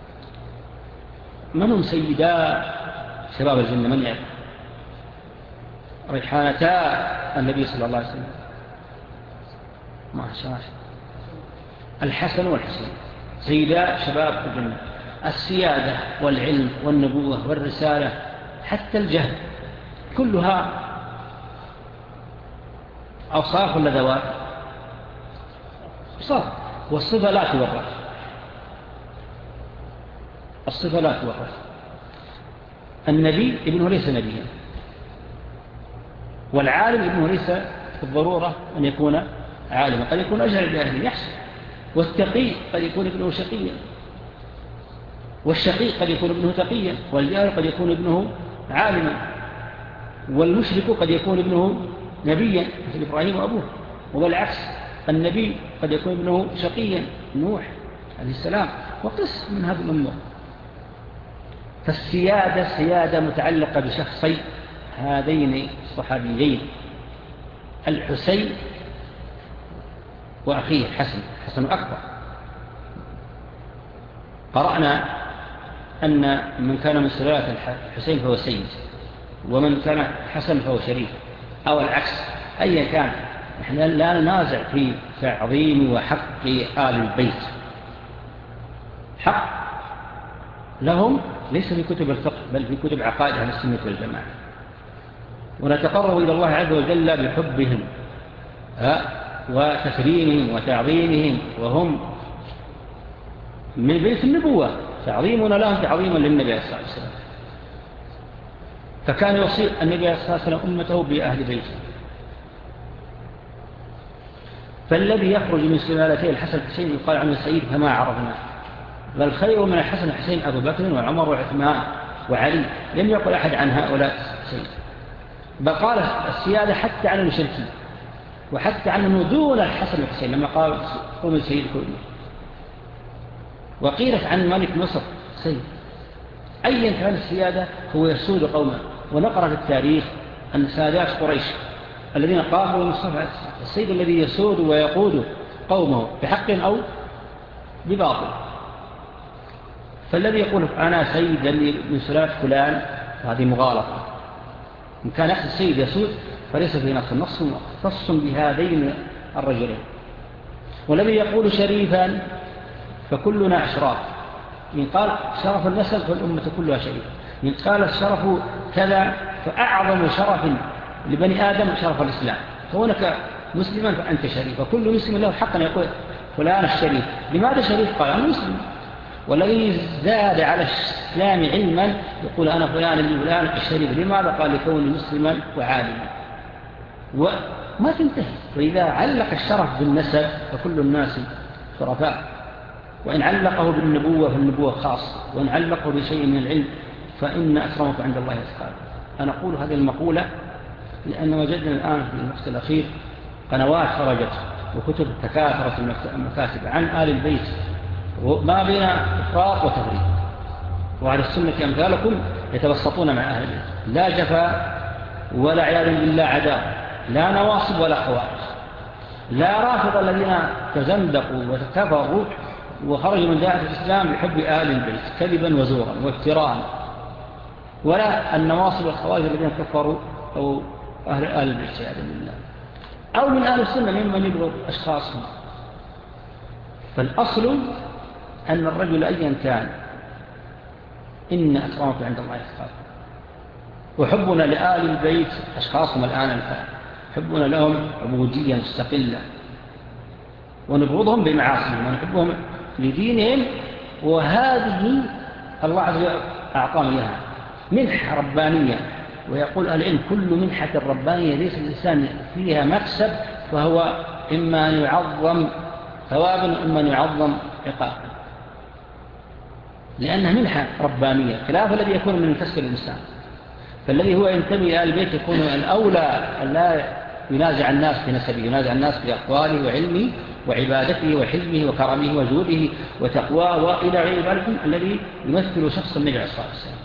من هم سيدا شباب الجنة؟ من يعرف؟ ريحانتا النبي صلى الله عليه وسلم. ما شاء الحسن والحسين سيدا شباب الجنة. السيادة والعلم والنبوة والرسالة حتى الجهل كلها أوصاف ولا ذوات؟ أوصاف. والصفة لا تورث، الصفة لا تورث. النبي ابنه ليس نبيا، والعالم ابنه ليس بالضرورة أن يكون عالما، قد يكون أجهل بأهله يحسن. والتقي قد يكون ابنه شقيا، والشقي قد يكون ابنه تقيا، والجاهل قد يكون ابنه عالما، والمشرك قد يكون ابنه نبيا مثل إبراهيم وأبوه، وبالعكس النبي قد يكون ابنه شقيا نوح عليه السلام، وقس من هذه الأمور. فالسيادة سيادة متعلقة بشخصي هذين الصحابيين الحسين وأخيه حسن، حسن أكبر. قرأنا أن من كان من سلالة الحسين فهو سيد، ومن كان حسن فهو شريف، أو العكس. أي كان نحن لا ننازع في تعظيم وحق آل البيت، حق لهم ليس في كتب الفقه بل في كتب عقائد أهل السنة والجماعة. ونتقرب إلى الله عز وجل بحبهم وتكريمهم وتعظيمهم، وهم من بيت النبوة، تعظيمنا لهم تعظيما للنبي صلى الله عليه وسلم. فكان يوصي النبي صلى الله عليه وسلم أمته بأهل بيته. فالذي يخرج من سلالتي الحسن الحسين يقال عنه سيد فما عرفنا، بل خير من الحسن الحسين أبو بكر وعمر وعثمان وعلي، لم يقل أحد عن هؤلاء سيد. بل قال السيادة حتى عن المشركين، وحتى عن دون الحسن الحسين لما قال قوم السيد كله. وقيلت عن ملك مصر سيد. أيا كان السيادة هو يسود قوما. ونقرأ في التاريخ أن سادات قريش الذين قاتلوا المصطفى السيد الذي يسود ويقود قومه بحق أو بباطل. فالذي يقول أنا سيد من سلالة فلان هذه مغالطة. إن كان أحد السيد يسود فليس في نص النص مختص بهذين الرجلين. والذي يقول شريفا فكلنا أشراف. إن قال شرف النسل فالأمة كلها شريفة. إن قال الشرف كذا فأعظم شرف لبني آدم شرف الإسلام، فهناك مسلما فأنت شريف، وكل مسلم له حقا يقول فلان الشريف. لماذا شريف؟ قال أنا مسلم. والذي زاد على الإسلام علما يقول أنا فلان اللي فلان الشريف. لماذا؟ قال لكوني مسلما وعالما. وما تنتهي. وإذا علق الشرف بالنسب فكل الناس شرفاء، وإن علقه بالنبوة فالنبوة خاصة، وإن علقه بشيء من العلم فإن أكرمكم عند الله أتقاكم. أنا أقول هذه المقولة لأن وجدنا الآن في الوقت الأخير قنوات خرجت وكتب تكاثرت المكاتب عن آل البيت، وما بين إفراط وتفريط. وعلى السنة أمثالكم يتوسطون مع أهل البيت، لا جفاء ولا عياذ بالله عداء، لا نواصب ولا خوارج، لا رافض الذين تزندقوا وتكفروا وخرجوا من دائرة الإسلام بحب آل البيت كذبا وزورا وافتراء، ولا النواصب والخوارج الذين كفروا أو أهل آل البيت عياذ بالله، أو من أهل السنة ممن يبغض أشخاصهم. فالأصل أن الرجل أيا كان إن أكرمكم عند الله أتقاكم. وحبنا لآل البيت أشخاصهم الآن الآن حبنا لهم عبودية مستقلة، ونبغضهم بمعاصيهم، ونحبهم لدينهم. وهذه الله عز وجل أعطانا إياها منحة ربانية. ويقول العلم كل منحة ربانية ليس الإنسان فيها مكسب فهو إما أن يعظم ثوابا وإما أن يعظم عقابا، لأنها منحة ربانية خلاف الذي يكون من كسب الإنسان. فالذي هو ينتمي إلى البيت يكون الأولى أن لا ينازع الناس في نسبه، ينازع الناس في أقواله وعلمه وعبادته وحلمه وكرمه وجوده وتقواه وإلى غير ذلك الذي يمثل شخص النبي صلى الله عليه وسلم.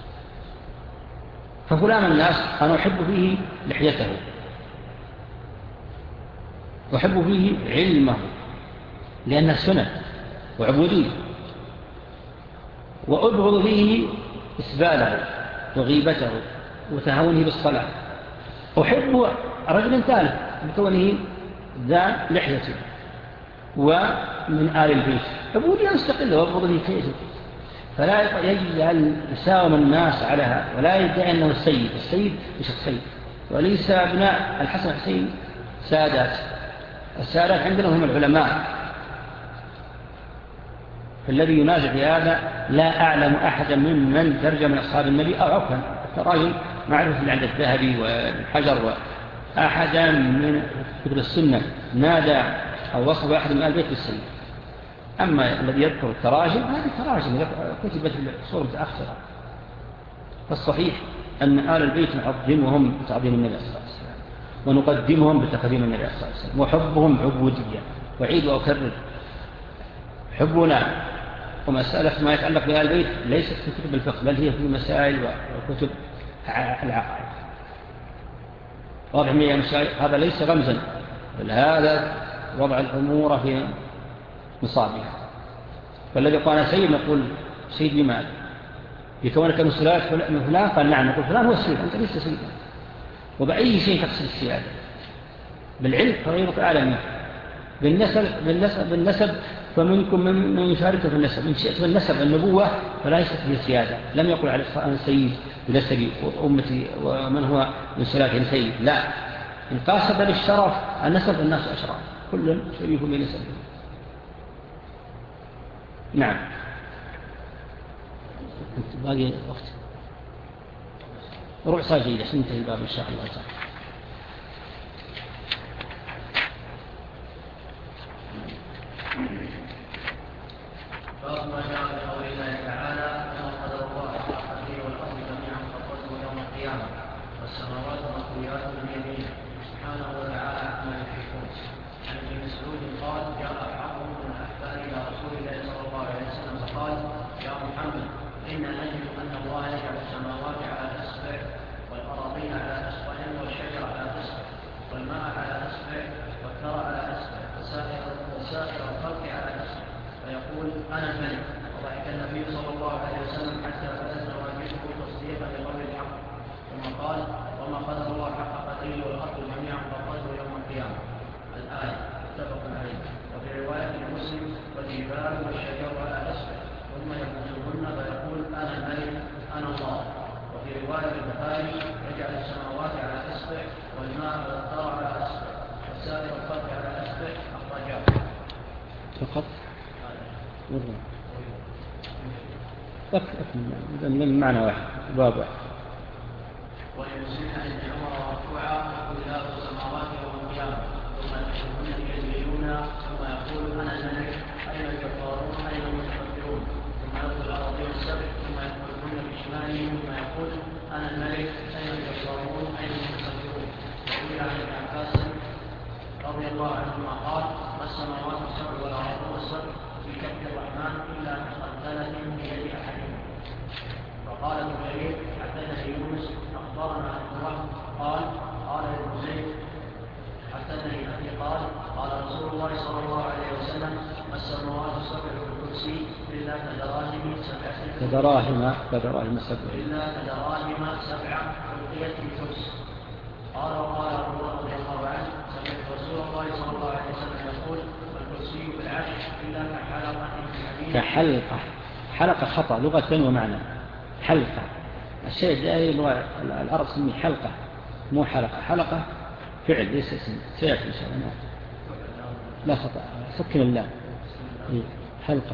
ففلان الناس أنا أحب فيه لحيته، وأحب فيه علمه لأنه سنة وعبودية، وأبغض فيه إسباله وغيبته وتهاونه بالصلاة، أحب رجل ثالث بكونه ذا لحية ومن آل البيت عبودية مستقلة وأبغض به كيسه، فلا يجب أن يساوم الناس على هذا، ولا يدعي أنه السيد. السيد مش السيد، وليس أبناء الحسن حسين سادات. السادات عندنا هم العلماء. فالذي ينازع في هذا لا أعلم أحدا ممن ترجم من أصحاب النبي أو عفوا التراجم معروف اللي عند الذهبي والحجر وأحدا من كتب السنة نادى أو وصف أحد من آل البيت بالسيد. أما الذي يذكر التراجم هذه تراجم كتبت بصورة متأخرة. فالصحيح أن آل البيت نعظمهم بتعظيم النبي صلى الله عليه وسلم، ونقدمهم بتقديم النبي صلى الله عليه وسلم، وحبهم عبودية. وعيد وأكرر، حبنا ومسألة ما يتعلق بآل البيت ليست في كتب الفقه، بل هي في مسائل وكتب العقائد. واضح يا مشايخ؟ هذا ليس رمزا، بل هذا وضع الأمور في مصابها. فالذي قال سيد نقول سيد لماذا؟ بكونك من سلالة من فلان قال نعم، نقول فلان هو السيد، أنت ليس سيدا. وبأي شيء تقصد السيادة؟ بالعلم فغيرك أعلى منك، بالنسب, بالنسب, بالنسب فمنكم من يشاركه في النسب. إن شئت بالنسب النبوة فلا يستطيع السيادة. لم يقل عليه الصلاة والسلام سيد بنسبي وأمتي ومن هو من سلالة سيد، لا. إن قاصد بالشرف النسب الناس أشرف، كل شريف بنسبه. نعم. باقي وقت ربع ساعة جيدة عشان ننتهي الباب إن شاء الله تعالى. باب ما جاء في قول الله تعالى كما قدر الله حق قدره والارض جميعا قبضته يوم القيامه والسماوات مطويات بيمينه سبحانه وتعالى عما يشركون. عن ابن مسعود قال جاء حرب من الاحبار الى رسول الله صلى الله عليه وسلم فقال يا محمد انا نجد ان الله يجعل السماوات على اصبع والاراضين على اصبع والشجر على اصبع والماء على اصبع والثرى على اصبع وسائر الخلق على اصبع فيقول أنا الملك. وضحك النبي صلى الله عليه وسلم حتى بدت نواجذه تصديقا لقول الحق، ثم قال وما قدر الله حق قدره والأرض جميعا قبضته يوم القيامة. الآية متفق عليه. وفي رواية مسلم والجبال والشجر على أسفل ثم يبوسهن فيقول أنا الملك أنا الله. وفي رواية البخاري يجعل السماوات على أسفل والماء والثرى على أسفل وسائر الخلق على أسفل أخرجاه. فقط من المعنى واحد باب واحد. ويمسكن عند عمر مرفوعا وإله السماوات يوم القيامة ثم يحشرون يجريون ثم يقول أنا الملك أين الجبارون أين المتكبرون ثم يدخل الأراضين السبع ثم يدخلون بشماله ثم يقول أنا الملك أين الجبارون أين المتكبرون. وقيل عن ابن عباس رضي الله عنهما قال ما السماوات السبع والأرض السبع في كف الرحمن إلا كخردلة بيد أحدهم. وقال ابن جرير حدثني يونس أخبرنا أبوه قال قال ابن زيد حدثني أبي قال قال رسول الله صلى الله عليه وسلم السماوات السبع في الكرسي إلا كدراهم سبع كدراهم كدراهم سبع إلا كدراهم سبع ألقيت في الكرسي. قال وقال أبو بكر رضي الله عنه سمعت رسول الله صلى الله عليه وسلم يقول الكرسي في العرش إلا كحلقة في حديد. كحلقة. حلقة خطأ لغة ومعنى. حلقة الشيء ده لغة العرب سميه حلقة مو حلقة. حلقة فعل ليس اسم. سيأتي إن شاء الله. لا خطأ سكن الله. حلقة.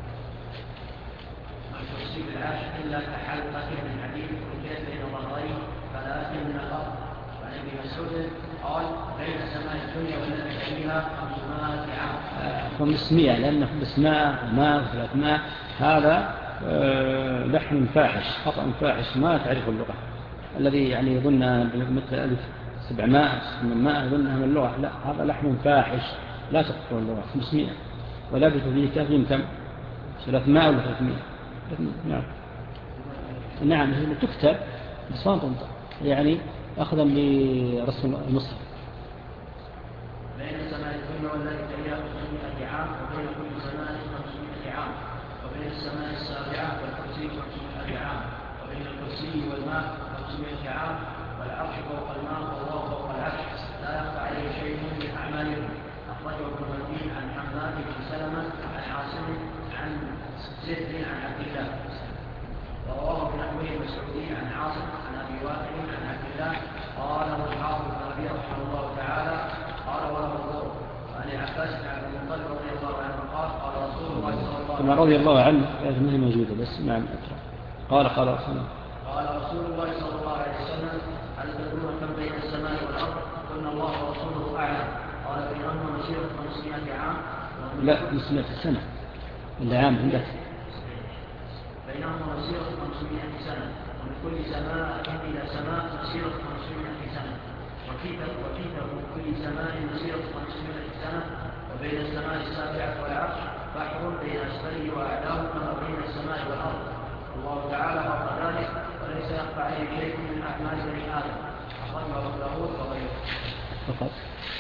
الكرسي في العرش إلا كحلقة من حديد ألقيت بين ظهرين ثلاث من الأرض. وعن ابن مسعود قال بين السماء الدنيا والتي فيها خمسمائة عام. خمسمائة لأن خمسمائة ماء وثلاث ماء هذا أه لحن فاحش خطأ فاحش ما تعرف اللغة. الذي يعني يظن مثل ألف سبعمائة ثمانمائة يظنها من اللغة. لا هذا لحن فاحش لا تقرأ اللغة. خمسمائة ولا بتفيه كافين كم ثلاثمائة ولا ثلاثمائة. نعم نعم هي تكتب بس ما تنطق يعني أخذا برسم المصحف. بين السماء الدنيا والتي فيها خمسمائة عام وبين كل سماء خمسمائة عام وبين السماء السابعة والكرسي خمسمائة عام وبين الكرسي والماء خمسمائة عام والعرش فوق الماء والله فوق العرش لا يخفى عليه شيء من أعمالكم. أخرجه ابن مدين عن حماد بن سلمة عن عاصم عن زهر عن عبد الله، ورواه بنحوه المسعودي عن عاصم عن أبي واقد عن عبد الله قال والحافظ بن أبي رحمه الله تعالى قال وله الظهر عن عباس بن عبد المطلب رضي الله عنه قال قال رسول الله صلى الله عليه وسلم رضي الله عنه ما هي موجودة بس نعم أكرم قال قال رسول الله قال رسول الله صلى الله عليه وسلم هل تدرون كم بين السماء والأرض؟ قلنا الله ورسوله أعلم. قال بينهما مسيرة خمسمائة عام. لا مسيرة سنة إلا عام عندك. بينهما مسيرة خمسمائة سنة ومن كل سماء إلى سماء مسيرة خمسمائة سنة وكيف وكيف من كل سماء مسيرة خمسمائة سنة وبين السماء السابعة والعرش بحر بين أسفله وأعلاه كما بين السماء والأرض. الله تعالى فوق ذلك وليس يخفى عليه شيء من أعمال بني آدم. أخرجه أبو داود وغيره. فقط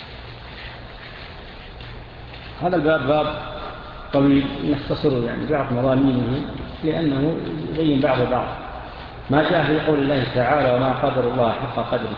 هذا الباب باب طويل نختصره يعني بعض مضامينه لأنه يبين بعض بعض ما جاء في قول الله تعالى وما قدر الله حق قدره.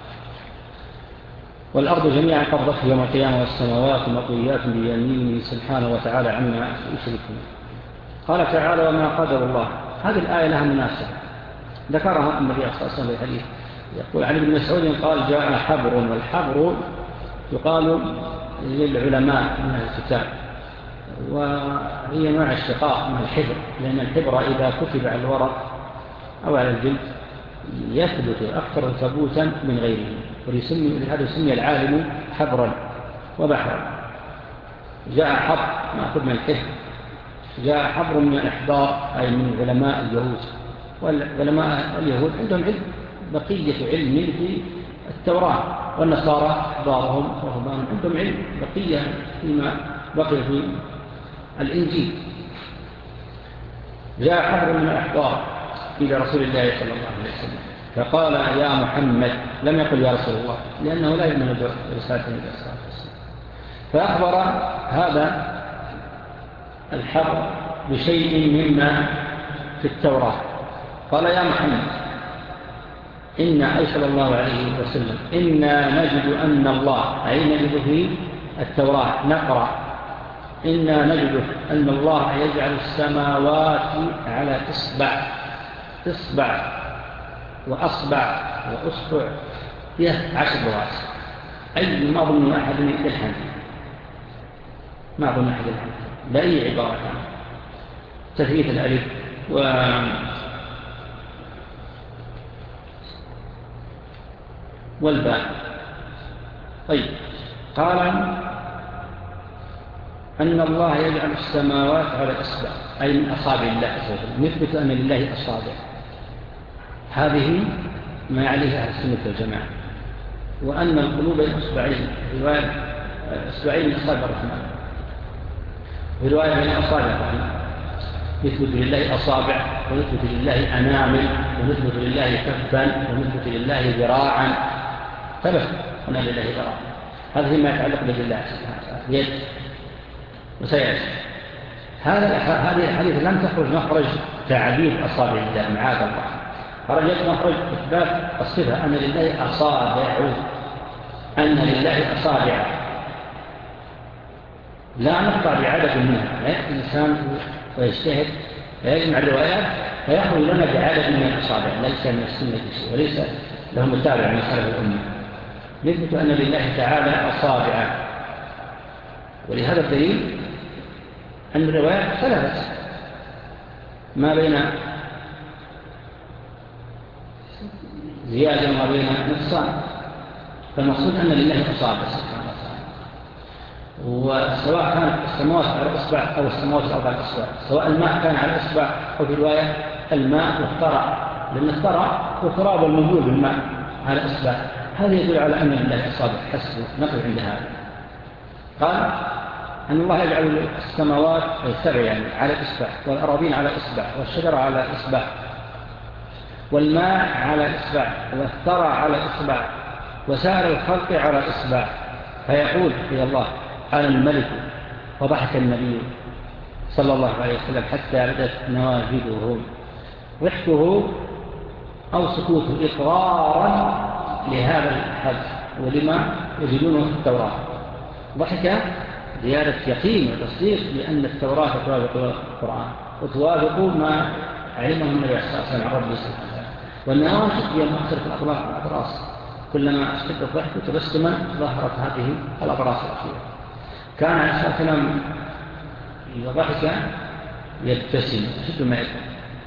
والأرض جميعا قبضته يوم القيامة والسماوات مطويات بيمينه سبحانه وتعالى عما يشركون. قال تعالى وما قدر الله. هذه الآية لها مناسبة ذكرها النبي صلى الله عليه وسلم في الحديث. يقول عن ابن مسعود قال جاء حبر، والحبر يقال للعلماء من الكتاب وهي نوع اشتقاق من الحبر، لأن الحبر إذا كتب على الورق أو على الجلد يثبت أكثر ثبوتا من غيره، ولهذا سمي العالم حبرا وبحرا. جاء حبر مأخذ من الحبر، جاء حبر من الإحضار أي من علماء اليهود. والعلماء اليهود عندهم علم بقية علم في التوراة، والنصارى أحضارهم ورهبانهم عندهم علم بقية فيما بقي في الإنجيل. جاء حبر من الأحضار إلى رسول الله صلى الله عليه وسلم فقال يا محمد، لم يقل يا رسول الله لأنه لا يؤمن برسالة النبي صلى الله عليه وسلم. فأخبر هذا الحبر بشيء مما في التوراة. قال يا محمد إنا أي صلى الله عليه وسلم إنا نجد أن الله، أي نجد في التوراة نقرأ إنا نجد أن الله يجعل السماوات على إصبع إصبع وأصبع وأصبع فيها عشر لغات. أي ما ظن أحد يلحن ما ظن أحد يلحن بأي عبارة تثبيت الألف و والباء. طيب قال أن الله يجعل السماوات على إصبع أي من أصابع الله عز وجل، نثبت أن لله أصابع. هذه ما عليها أهل السنة والجماعة. وأن القلوب أصبعين، رواية أصبعين من أصابع الرحمن، ورواية من أصابع الرحمن. نثبت لله أصابع، ونثبت لله أنامل، ونثبت لله كفا، ونثبت لله ذراعا. ثبت أن لله ذراعا. هذا ما يتعلق بالله يد وسيأتي. هذه الحديث لم تخرج مخرج تعبيد أصابع الله معاذ الله، خرجت مخرج إثبات الصفة أن لله أصابع، أن لله أصابع لا نقطع بعدد منها. لا يأتي الإنسان ويجتهد ويجمع الروايات فيخرج لنا بعدد من الأصابع، ليس من السنة وليس له متابع من خلف الأمة. نثبت أن لله تعالى أصابع، ولهذا الدليل أن الروايات اختلفت ما بين زيادة وما بين نقصان، فالمقصود أن لله أصابع سبحانه وتعالى. وسواء كانت السماوات على إصبع أو السماوات الأرض على إصبع، سواء الماء كان على إصبع أو في رواية الماء واخترع، لأن اخترع وتراب الموجود الماء على إصبع، هذا يدل على أن لله أصابع حسب نقل عند هذا. قال أن الله يجعل السماوات السبع يعني على إصبع، والأراضين على إصبع، والشجر على إصبع، والماء على إصبع، والثرى على إصبع، وسائر الخلق على إصبع. فيقول في الله أنا الملك، وضحك النبي صلى الله عليه وسلم حتى بدت نواجده، ضحكه أو سكوته إقرارا لهذا الحد ولما يجدونه في التوراة. ضحك زيادة يقين وتصديق بأن التوراة توافق القرآن وتوافق ما علمه النبي صلى الله عليه وسلم عن ربه سبحانه وتعالى. والنواشط هي مؤثرة الأطراس، كلما اشتد الضحك تبسما ظهرت هذه الأطراس الأخيرة. كان عليه الصلاة والسلام إذا ضحك يبتسم أشد ما يكون.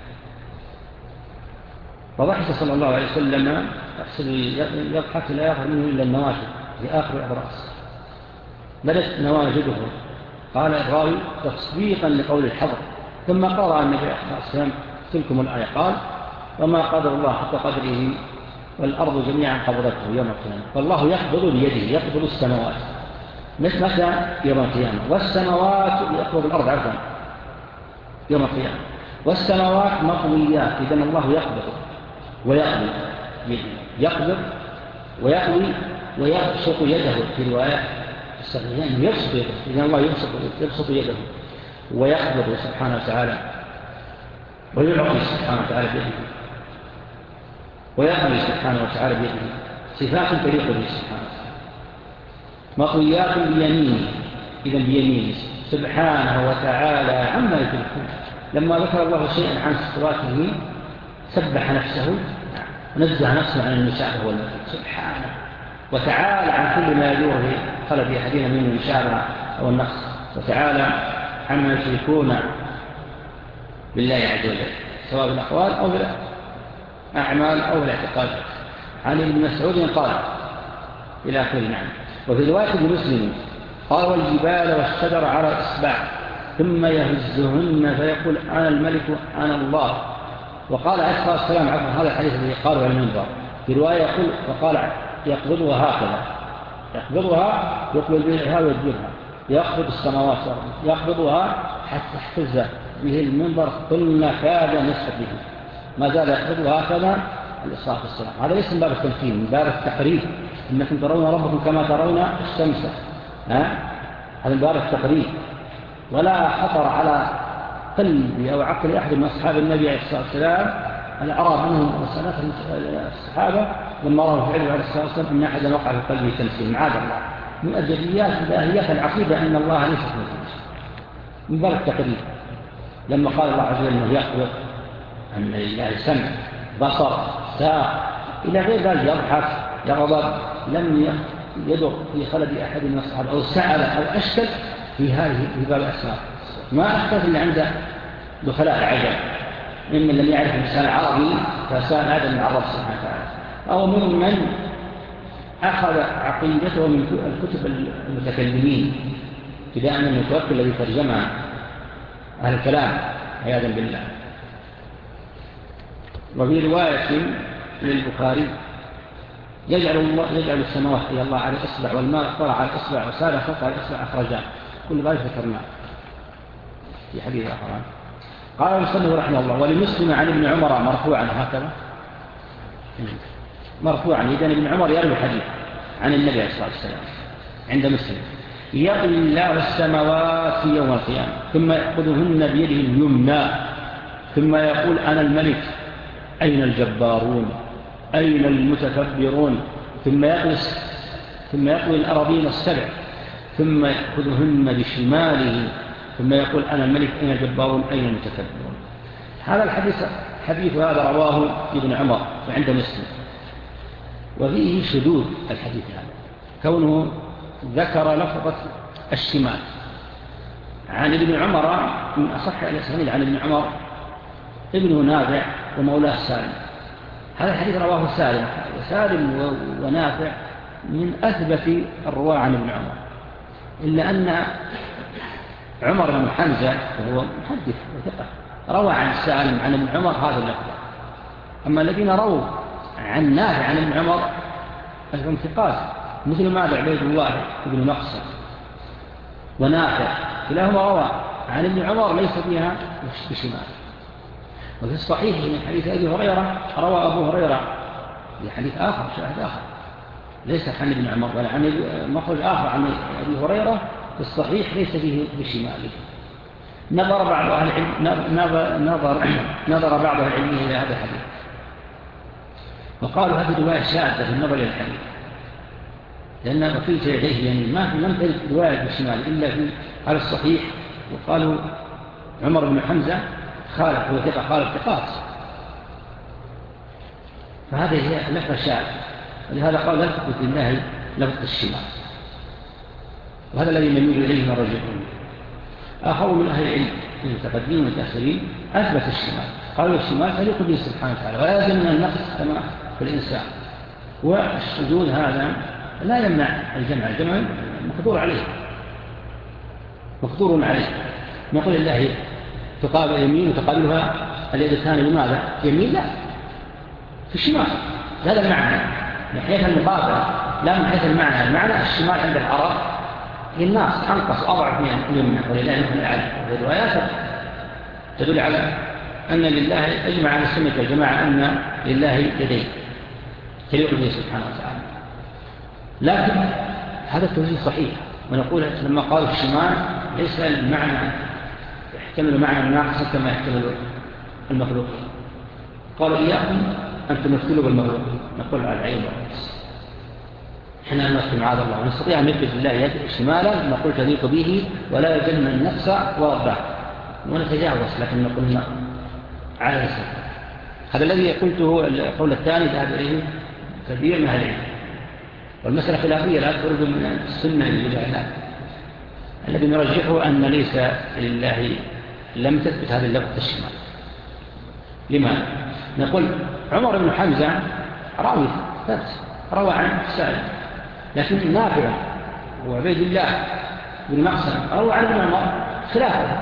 فضحك صلى الله عليه وسلم يضحك لا يظهر منه إلا النواجد في آخر الأضراس، بدت نواجده. قال الراوي تصديقا لقول الحضر. ثم قرأ النبي صلى الله عليه وسلم تلكم الآية قال وما قدر الله حق قدره والأرض جميعا قبضته يوم القيامة. فالله يقبض بيده، يقبض السماوات متى يوم القيامة، والسماوات يقبض الأرض عفوا يوم القيامة، والسماوات مطويات. إذن الله يقبض ويقبض يقبض ويقوي ويبسط يده في رواية الصحيحين يبسط يده. إذن الله يبسط, يبسط يده ويقبض سبحانه وتعالى ويعطي سبحانه وتعالى بيده ويقوي سبحانه وتعالى بيده صفات تليق به سبحانه وتعالى. مطويات بيمينه، إذن بيمينه سبحانه وتعالى عما يشركون. لما ذكر الله شيئا عن صفاته سبح نفسه ونزه نفسه عن المشابهة والمثل سبحانه وتعالى عن كل ما يدور في قلب أحدنا من المشابهة أو النقص، وتعالى عما يشركون بالله عز وجل سواء بالأقوال أو بالأعمال أو بالاعتقاد. عن ابن مسعود قال إلى آخره. نعم. وفي رواية مسلم قال والجبال والشجر على الإصبع ثم يهزهن فيقول أنا الملك أنا الله. وقال عليه الصلاة والسلام عفوا هذا الحديث الذي قالوا على المنبر في رواية يقول وقال يقبضها هكذا يقبضها يقبل بها ويجبرها يقبض السماوات يقبضها حتى احتز به المنبر قلنا كاد نسخ به ما زال يقبضها هكذا الإصلاة والسلام. هذا ليس من باب التمثيل، من باب التقريب. إنكم ترون ربكم كما ترون الشمس. ها؟ هذا من باب التقريب، ولا خطر على قلب أو عقل أحد من أصحاب النبي عليه الصلاة والسلام أن أرى عنهم وسنات الصحابة لما رأوا فعله عليه الصلاة والسلام أن أحدا وقع في قلبه تمثيل. معاذ الله من الجديات الإلهيات العقيدة أن الله ليس مثله من باب التقريب. لما قال الله عز وجل أنه يقبض أن لله سمع بصر ساق إلى غير ذلك يضحك يغضب لم يدر في خلد أحد من الصحابة أو سأل أو أشكل في هذه في باب الأسماء. ما أحدث اللي عنده دخلاء العجب ممن لم يعرف اللسان العربي فسأل هذا من الرب سبحانه وتعالى، أو ممن أخذ عقيدته من الكتب المتكلمين ابتداء من المتوكل الذي ترجمها أهل الكلام عياذا بالله. وفي رواية للبخاري يجعل الله يجعل السماوات إلى الله على الإصبع والماء طلع على الإصبع وسال فوق على الإصبع أخرجان كل ذلك ذكرناه في حديث آخر. قال المصنف رحمه الله ولمسلم عن ابن عمر مرفوعا هكذا مرفوعا إذن ابن عمر يروي الحديث عن النبي عليه الصلاة والسلام عند مسلم يقل الله السماوات يوم القيامة ثم يأخذهن بيده اليمنى ثم يقول أنا الملك أين الجبارون أين المتكبرون ثم يقلس ثم يقوي الأراضين السبع ثم يأخذهن بشماله ثم يقول أنا الملك أين الجبارون أين المتكبرون. هذا الحديث حديث هذا رواه ابن عمر وعند مسلم وفيه شذوذ الحديث هذا كونه ذكر لفظة الشمال. عن ابن عمر من أصح الأسانيد عن ابن عمر ابنه نافع ومولاه سالم. هذا الحديث رواه سالم وسالم ونافع من أثبت الرواة عن ابن عمر، إلا أن عمر بن حمزة وهو محدث وثقة روى عن سالم عن ابن عمر هذا اللفظ. أما الذين رووا عن نافع عن ابن عمر فهم ثقات مثل ماذا عبيد الله بن مقصد ونافع كلاهما روى عن ابن عمر ليس فيها بشمال. وفي الصحيح من حديث أبي هريرة روى أبو هريرة في حديث آخر شاهد آخر ليس عن ابن عمر ولا عن مخرج آخر عن أبي هريرة في الصحيح ليس فيه بشماله. نظر بعض أهل العلم نظر, نظر, نظر بعض أهل العلم إلى هذا الحديث وقالوا هذه رواية شاذة في النظر إلى الحديث، لأن وكلتا يديه يعني ما في لم تجد رواية بالشمال إلا في على الصحيح. وقالوا عمر بن حمزة خالف هو ثقة خالف ثقات، فهذه هي لفظة شاذة، ولهذا قال لا تثبت لله لفظ الشمال، وهذا الذي نميل إليه من الرجل. آخر من أهل العلم المتقدمين والتأخرين أثبت الشمال، قالوا الشمال تليق به سبحانه وتعالى ولا يلزم من النقص كما في الإنسان. والسجود هذا لا يمنع الجمع، الجمع مقدور عليه مقدور عليه. نقول الله تقابل يمين وتقابلها اليد الثانية بماذا؟ يمين لا، في الشمال. هذا المعنى من حيث المقابلة لا من حيث المعنى. المعنى الشمال عند العرب للناس أنقص أضعف من اليمنى، ولله نحن العالم. الروايات تدل على أن لله أجمع على السنة والجماعة أن لله يدين تليق به سبحانه وتعالى، لكن هذا التوجيه صحيح. ونقول لما قالوا الشمال ليس المعنى يحتمل معنى الناقص كما يحتمل المخلوق، قالوا إياكم أن تمثلوا بالمخلوق. نقول على العين والرأس، إحنا نمثل معاذ الله ونستطيع أن نثبت لله يد شمالا نقول تليق به ولا يجب من النقص ولا الضعف ونتجاوز، لكن نقول على الإسلام. هذا الذي قلته القول الثاني ذهب إليه كثير من أهل العلم، والمسألة خلافية لا تخرج من السنة للجعلات. الذي نرجحه أن ليس لله لم تثبت هذه اللفظة الشمال. لماذا؟ نقول عمر بن حمزة راوي ثبت روى عن سالم، لكن نافع وعبيد الله بن مقسم روى عن ابن عمر خلافه.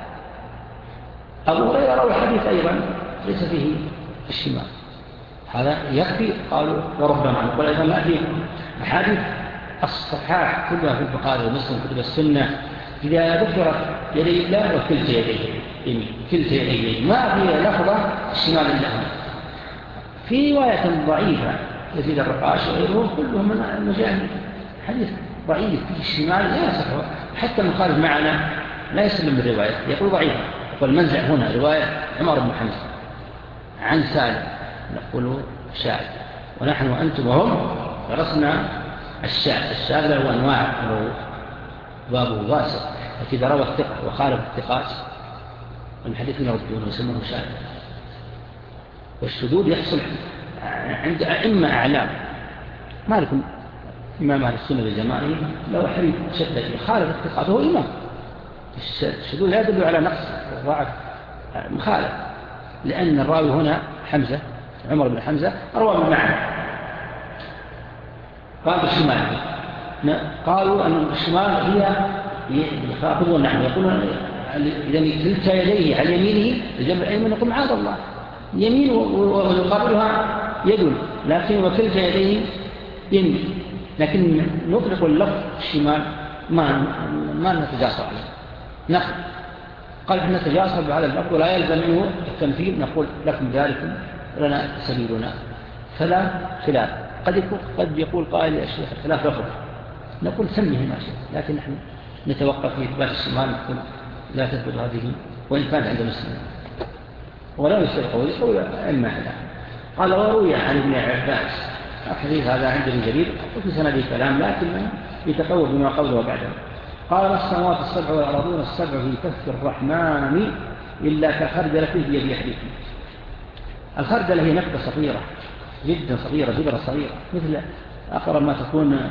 أبو هريرة روى حديث أيضا ليس فيه الشمال، هذا يكفي. قالوا وربما نقول أيضا لا فيه أحاديث الصحاح كلها في البخاري ومسلم كتب السنة إذا ذكرت يدي الله وكلتا يديه يمين كلتا يديه ما في لفظة الشمال لهم. في رواية ضعيفة يزيد الرقاش وغيرهم كلهم من المجاهد حديث ضعيف في الشمال لا يصح، حتى المخالف معنا لا يسلم بالرواية يقول ضعيفة. والمنزع هنا رواية عمر بن حمزة عن سالم نقول شاذ، ونحن وأنتم وهم درسنا الشاذ. الشاذ له أنواع بابه واسع، فإذا روى الثقة وخالف الثقات والحديث يردون ويسمونه شاذ. والشذوذ يحصل عند أئمة أعلام. مالك إمام أهل السنة والجماعة لو حريف شدة خالف الثقات هو إمام. الشذوذ لا يدل على نقص وضعف مخالف، لأن الراوي هنا حمزة عمر بن حمزة روى بالمعنى. قال بالشمال، قالوا أن الشمال هي يخاطبون نحن يقولون إذا كلتا يديه على يمينه الجنب الأيمن نقول معاذ الله يمين ويقابلها يد، لكن وكلتا يديه يمين، لكن نطلق اللفظ الشمال ما ما نتجاسر عليه. نقل قال إحنا نتجاسر بهذا اللفظ ولا يلزم منه التمثيل، نقول لكم ذلكم لنا سبيلنا. فلا خلاف. قد يكون قد يقول قائل يا شيخ خلاف لفظ، نقول سميه ما شاء، لكن نحن نتوقف في إثبات الشمال نقول لا تثبت هذه وإن كانت عند مسلم ولا يسترق ويقول إما هذا. قال وروي عن ابن عباس الحديث هذا عند ابن جرير وفي سنده كلام لكن يتقوى بما قوله بعده. قال السماوات السبع والأراضون السبع في كف الرحمن إلا كخردلة في يد أحدكم. الخردلة هي نقطة صغيرة جدا صغيرة بذرة صغيرة مثل أقرب ما تكون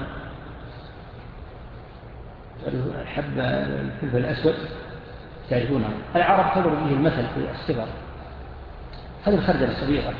الحب الفلفل الأسود تعرفونها. العرب تضرب به المثل في الصغر. هذه الخردلة الصغيرة.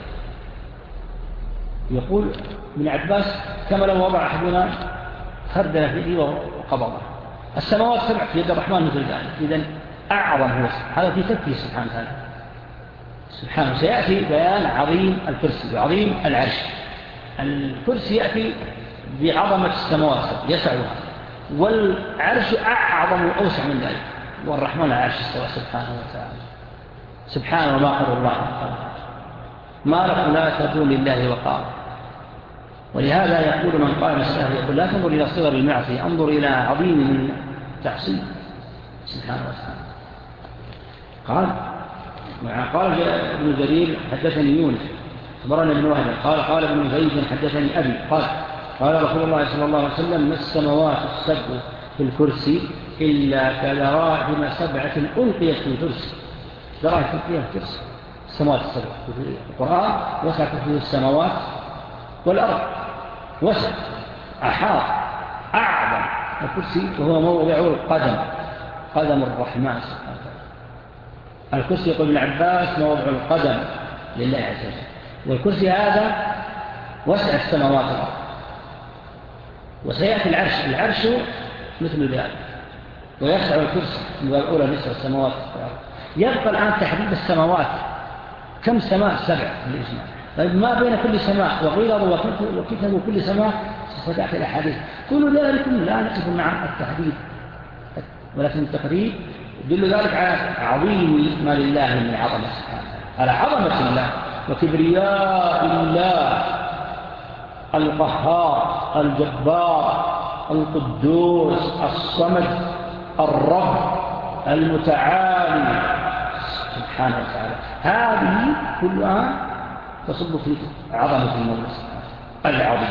يقول ابن عباس كما لو وضع أحدنا خردلة في يده وقبضها. السماوات سبع في يد الرحمن مثل ذلك. إذن أعظم هو هذا في كفه سبحانه وتعالى سبحانه. سيأتي بيان عظيم الكرسي وعظيم العرش. الكرسي يأتي بعظمة السماوات يسعها، والعرش أعظم وأوسع من ذلك، والرحمن العرش استوى سبحانه وتعالى. سبحانه وما قدر الله ما لكم لا تدون لله وقار. ولهذا يقول من قال السهل يقول لا تنظر إلى صغر المعصية، انظر إلى عظيم من تعصيه سبحانه وتعالى. قال قال ابن جرير حدثني يونس أخبرنا ابن وهب قال قال ابن زيد حدثني أبي قال قال رسول الله صلى الله عليه وسلم: ما السماوات السبع في الكرسي إلا كدراهم سبعة ألقيت في الكرسي. دراهم ألقيت في الكرسي. السماوات السبع في القرآن وسعت فيه السماوات والأرض، وسع أحاط أعظم الكرسي، وهو موضع القدم، قدم الرحمن سبحانه وتعالى. الكرسي يقول ابن عباس موضع القدم لله عز وجل، والكرسي هذا وسع السماوات والأرض. وسيأتي العرش، العرش مثل ذلك، ويسع الكرسي من الأولى نسع السماوات والأرض. يبقى الآن تحديد السماوات، كم سماء؟ سبع بالإجماع. طيب ما بين كل سماء وغيره وكتب كل سماء ستأتي الأحاديث. كل ذلك لا نقف مع التحديد، ولكن التقريب يدل ذلك على عظيم ما لله من عظمة سبحانه، على عظمة الله وكبرياء الله القهار الجبار القدوس الصمد الرب المتعالي سبحانه وتعالى. هذه كلها تصب في عظمة المولى العظيم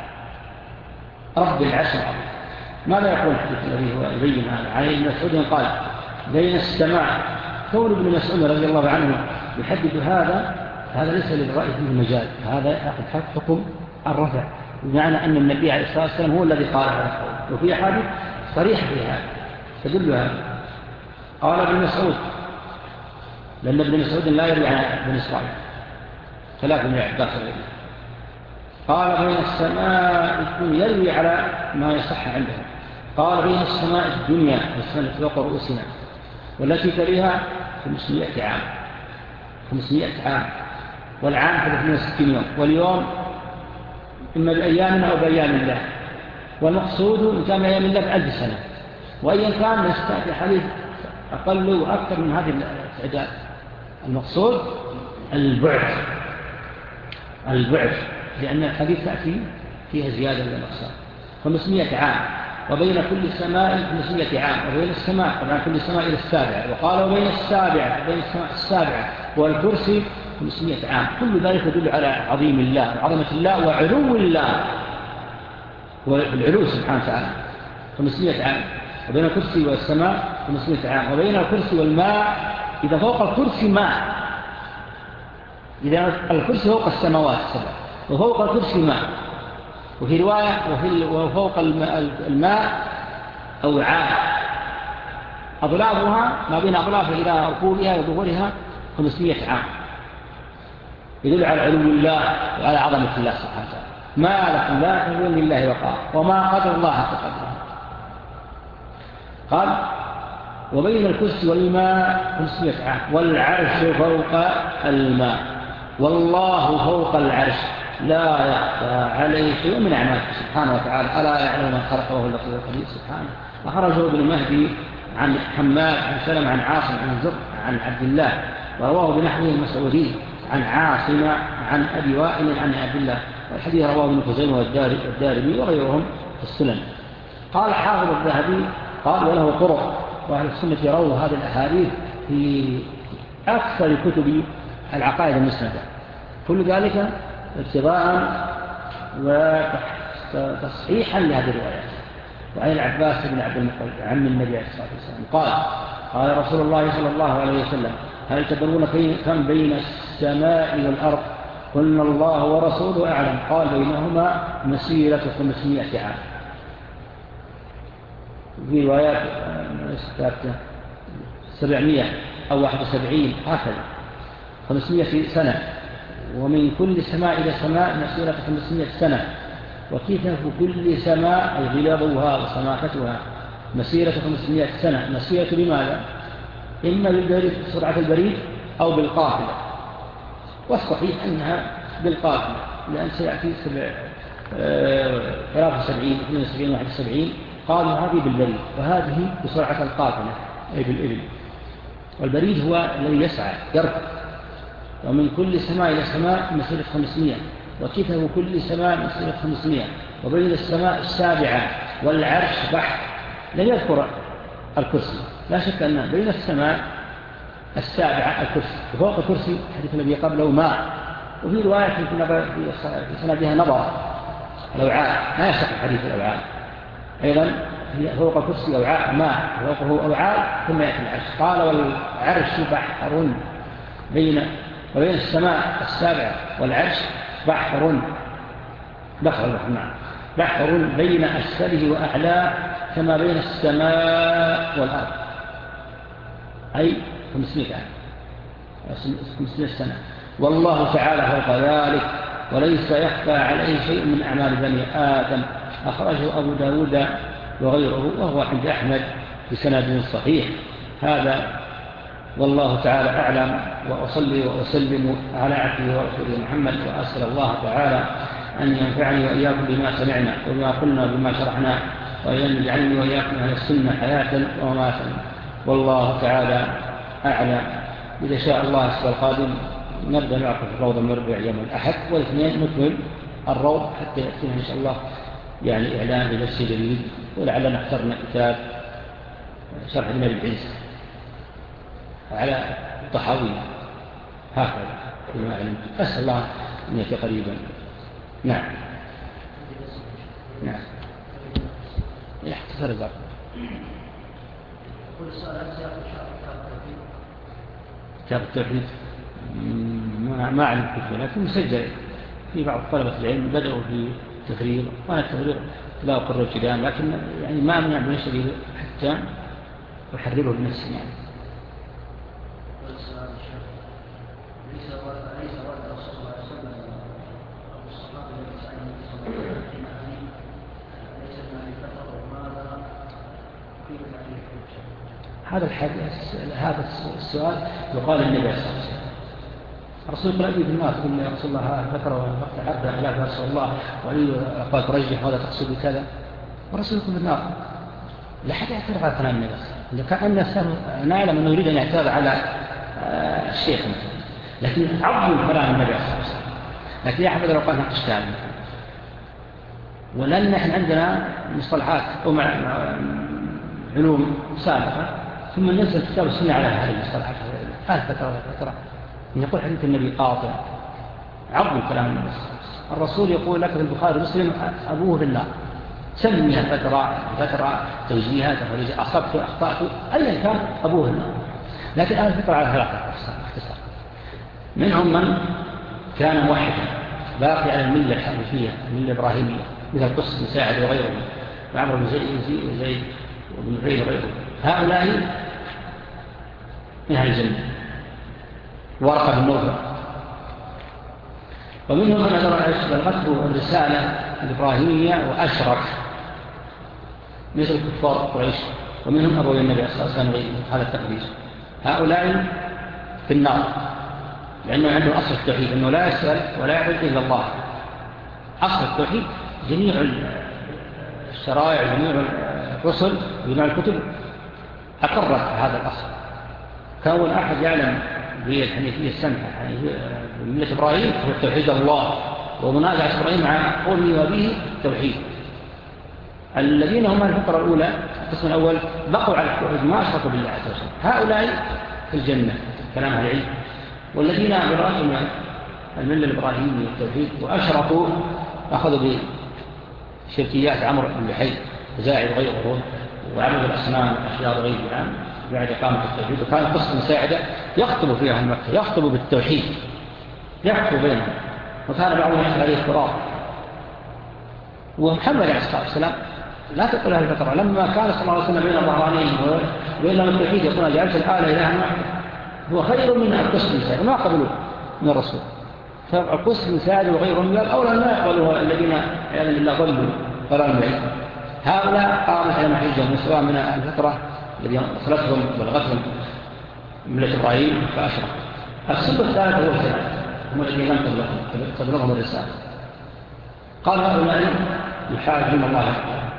رب العرش العظيم. ماذا يقول الحديث الذي هو يبين هذا؟ عن ابن مسعود قال: بين السماء. كون ابن مسعود رضي الله عنه يحدد هذا، هذا ليس للرأي فيه مجال، هذا يأخذ حكم الرفع، بمعنى أن النبي عليه الصلاة والسلام هو الذي قال هذا القول، وفي حديث صريح في هذا تدل هذا. قال ابن مسعود، لأن ابن مسعود لا يروي عن ابن إسرائيل، ثلاث من عباس الغيب. قال: بين السماء الدنيا، يروي على ما يصح عنده. قال: بين السماء الدنيا والسماء فوق رؤوسنا والتي تليها خمسمائة عام، خمسمائة عام، والعام ثلاثمائة وستين يوم، واليوم إما بأيامنا أو بأيام الله، والمقصود إن كان بأيام الله بألف سنة، وأيا كان نستأتي حديث أقل وأكثر من هذه الأعداد. المقصود البعث، البعث، لأن الحديث تأتي فيها زيادة للأقصار. خمسمائة عام، وبين كل سماء خمسمائة عام، وبين السماء طبعا كل سماء إلى السابعة، وقال وبين السابعة وبين السماء السابعة والكرسي خمسمائة عام. كل ذلك يدل على عظيم الله وعظمة الله وعلو الله والعلو سبحانه وتعالى. خمسمائة عام، وبين الكرسي والسماء خمسمائة عام، وبين الكرسي والماء، إذا فوق الكرسي ماء، إذا الكرسي فوق السماوات السبع وفوق الكرسي ماء. وفي رواية وفوق الماء أوعاء أضلافها ما بين أضلافها إلى ركوبها وظهورها خمسمائة عام، يدل على علو الله وعلى عظمة الله سبحانه وتعالى. ما لكم لا تقولون لله وقار وما قدر الله حق قدره. قال: وبين الكرسي والماء خمسمائة عام، والعرش فوق الماء، والله فوق العرش لا يخفى عليه شيء من أعماله سبحانه وتعالى. ألا يعلم من خلق وهو اللطيف الخبير سبحانه. أخرجه ابن مهدي عن حماد عن سلم عن عاصم عن زر عن عبد الله، ورواه بنحوه المسعودي عن عاصم عن أبي وائل عن عبد الله، والحديث رواه ابن خزيمة والدارمي وغيرهم في السنن. قال حافظ الذهبي قال: وله طرق، وأهل السنة يروا هذه الأحاديث في أكثر كتب العقائد المسندة، كل ذلك ابتغاء وتصحيحا لهذه الروايات. وعن العباس بن عبد المطلب عم النبي عليه الصلاة والسلام قال: قال رسول الله صلى الله عليه وسلم: هل تدرون كم بين السماء والأرض؟ قلنا: الله ورسوله أعلم. قال: بينهما مسيرة خمسمائة عام. في روايات سبعمائة أو واحد وسبعين، هكذا خمسمائة سنة. ومن كل سماء إلى سماء مسيرة خمسمائة سنة، وكتف كل سماء أي غلاظها وسماكتها مسيرة خمسمائة سنة. مسيرة لماذا؟ إما بالبريد سرعة البريد أو بالقافلة، والصحيح أنها بالقافلة، لأن سيأتي ثلاثة وسبعين اثنين وسبعين واحد وسبعين قالوا هذه بالبريد، وهذه بسرعة القافلة أي بالإبل. والبريد هو الذي يسعى يركض. ومن كل سماء إلى سماء مسيرة خمسمائة، وكتب كل سماء مسيرة خمسمائة، وبين السماء السابعة والعرش بحر. لم يذكر الكرسي، لا شك أن بين السماء السابعة الكرسي، وفوق الكرسي حديث النبي قبله ماء، وفي رواية في سندها نظر الأوعاء، ما يصح الحديث الأوعاء. أيضا فوق الكرسي أوعاء ماء، فوقه أوعاء ثم يأتي العرش. قال والعرش بحر بين وبين السماء السابعة والعرش بحر بحر الرحمن بحر بين أسفله وأعلاه كما بين السماء والأرض، أي خمسمائة خمسمائة سنة. والله تعالى فوق ذلك وليس يخفى عليه شيء من أعمال بني آدم. أخرجه أبو داود وغيره وهو عند أحمد بسند صحيح. هذا والله تعالى أعلم، وأصلي وأسلم على عبده ورسوله محمد، وأسأل الله تعالى أن ينفعني وإياكم بما سمعنا وبما قلنا وبما شرحنا، وأن يجعلني وإياكم أهل السنة حياة ومماتا. والله تعالى أعلم. إذا شاء الله الأسبوع القادم نبدأ معكم في الروض المربع يوم الأحد، والاثنين نكمل الروض حتى يأتينا إن شاء الله يعني إعلان بنفس جديد، ولعلنا اخترنا كتاب شرح ابن أبي العز على الطحاوي هكذا فيما أعلم. أسأل الله أن يأتي قريبا. نعم نعم يحتفر ذلك. كتاب التوحيد ما أعلم كيف، لكن مسجل في بعض طلبة العلم بدأوا في تفريغ، وأنا التفريغ لا أقرر كلام، لكن يعني ما أمنع بنشره حتى أحرره بنفسي يعني. هذا الحديث هذا السؤال يقال للنبي صلى الله عليه وسلم. الرسول يقول أبي بالنار، تقول يا رسول الله ذكر وقت عبد خلاف يا رسول الله، وعلي قال ترجح هذا تقصد بكذا، والرسول يقول بالنار. لا حد يعترض على كلام النبي. إذا كان الناس نعلم أنه يريد أن يعترض على الشيخ مثلا، لكن عظم كلام النبي صلى الله عليه وسلم. لكن يا حبذا لو قال نقش كلام، ولأن نحن عندنا مصطلحات أو علوم سابقة، ثم ننزل كتاب السنة على هذه المصطلحات هذه فترة فترة يقول حديث النبي قاطع عظم كلام النبي. الرسول يقول لك في البخاري ومسلم أبوه بالله، سميها فترة فترة توجيهات أصبت أخطأت أيا كان أبوه بالله. لكن هذه الفترة على ثلاثة اختصار. منهم من كان موحدا باقي على الملة الحنيفية الملة الإبراهيمية مثل قس مساعد وغيره وعمر بن زيد وزيد وابن غير وغيره، هؤلاء من أهل الجنة ورقة بالنوفة. ومنهم من بلغته الرسالة الإبراهيمية وأشرك مثل كفار قريش، ومنهم أبو النبي صلى الله عليه وسلم هذا التقديس. هؤلاء في النار لأنه عنده أصل التوحيد أنه لا يسأل ولا يعبد إلا الله. أصل التوحيد جميع الشرائع جميع الرسل وجميع الكتب أقرت هذا الأصل. كون أحد يعلم بالحنيفية السمحة بملة إبراهيم هو توحيد الله، ومنازعة إبراهيم مع قومه وبه توحيد. الذين هم الفقرة الأولى القسم الأول بقوا على التوحيد ما أشركوا بالله عز وجل، هؤلاء في الجنة كلام أهل العلم. والذين برأسهم الملة الإبراهيمية التوحيد وأشركوا أخذوا بشركيات عمرو بن لحي وزاعد وغيره وعبد الأصنام وأشياء غير العام بعد إقامة التوحيد. وكان قسم مساعدة يخطب فيها أهل مكة، يخطب بالتوحيد يخطب بينهم، وكان بعضهم يحصل عليه اضطراب. ومحمد عليه الصلاة والسلام لا تقول هذه الفترة لما كان صلى الله عليه وسلم بين الظهرانين وبين التوحيد يقول جعلت الآلة إلها واحدة هو خير من القسم المساعد ما قبلوا من الرسول. فالقسم المساعد وغيرهم قال أولا ما يقبلوا الذين يعني الله ضلوا ضلال بعيد. هؤلاء قامت على محجة سواء من الفترة الذي وصلتهم بلغتهم ملة إبراهيم فأشرف. السبب الثالث هو الثالث هم الذين لم تبلغهم الرسالة. قال هؤلاء يحاجون الله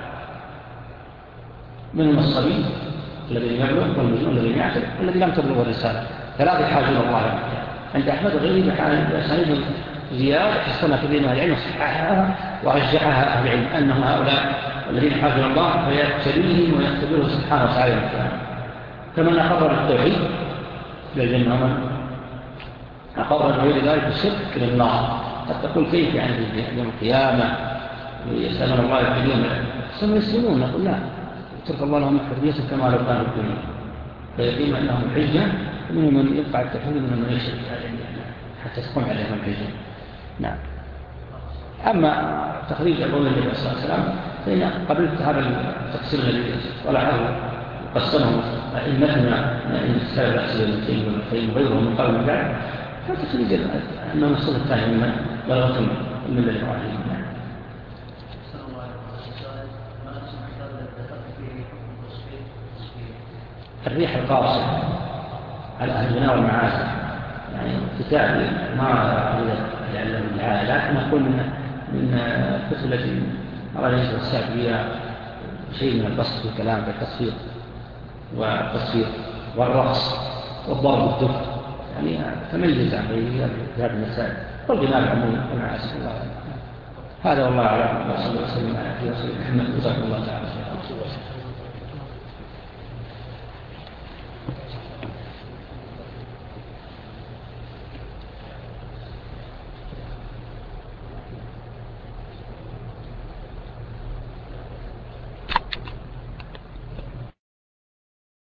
منهم الصبي الذي يبلغ والمجنون الذي يعقل والذي لم تبلغ الرسالة، ثلاثة يحاجون الله. عند أحمد وغيره بأسانيد زيادة حسنة في ذي العلم صححها ورجحها أهل العلم أنهم هؤلاء الذين يحاجون الله فيبتليهم ويختبره سبحانه وتعالى كما نقرر التوحيد للجنة أقرر غير ذلك الشرك إلى النار. قد تقول كيف يعني يوم القيامة يسألون الله الكريم ثم يسلمون. نقول لا، اترك الله لهم حريتهم كما لو كانوا الدنيا، فيقيم لهم الحجة ومنهم من يقع التحريم ومنهم من يشرك حتى تقوم عليهم الحجة. نعم. أما تخريج قول النبي صلى الله عليه وسلم فإن قبلت هذا التقصير الذي طلعه وقسمه أئمتنا من السلف الأسئلة المتين والمتين وغيرهم من قبل ذلك، فتخريج أنه الصف الثاني ممن بلغتهم من الإبراهيم. الريح القاصر على أهل الغناء والمعازف، يعني كتاب ما يعلم العالة، لكن نقول من من الكتب التي أراد يجب السعبية شيء من البسط في الكلام بالتصفير والتصفير والرقص والضرب والدف، يعني تميز عن غيره في هذه المسائل والغناء العموم والمعازف. هذا والله أعلم. وصلى الله وسلم على رسول محمد. جزاكم الله تعالى.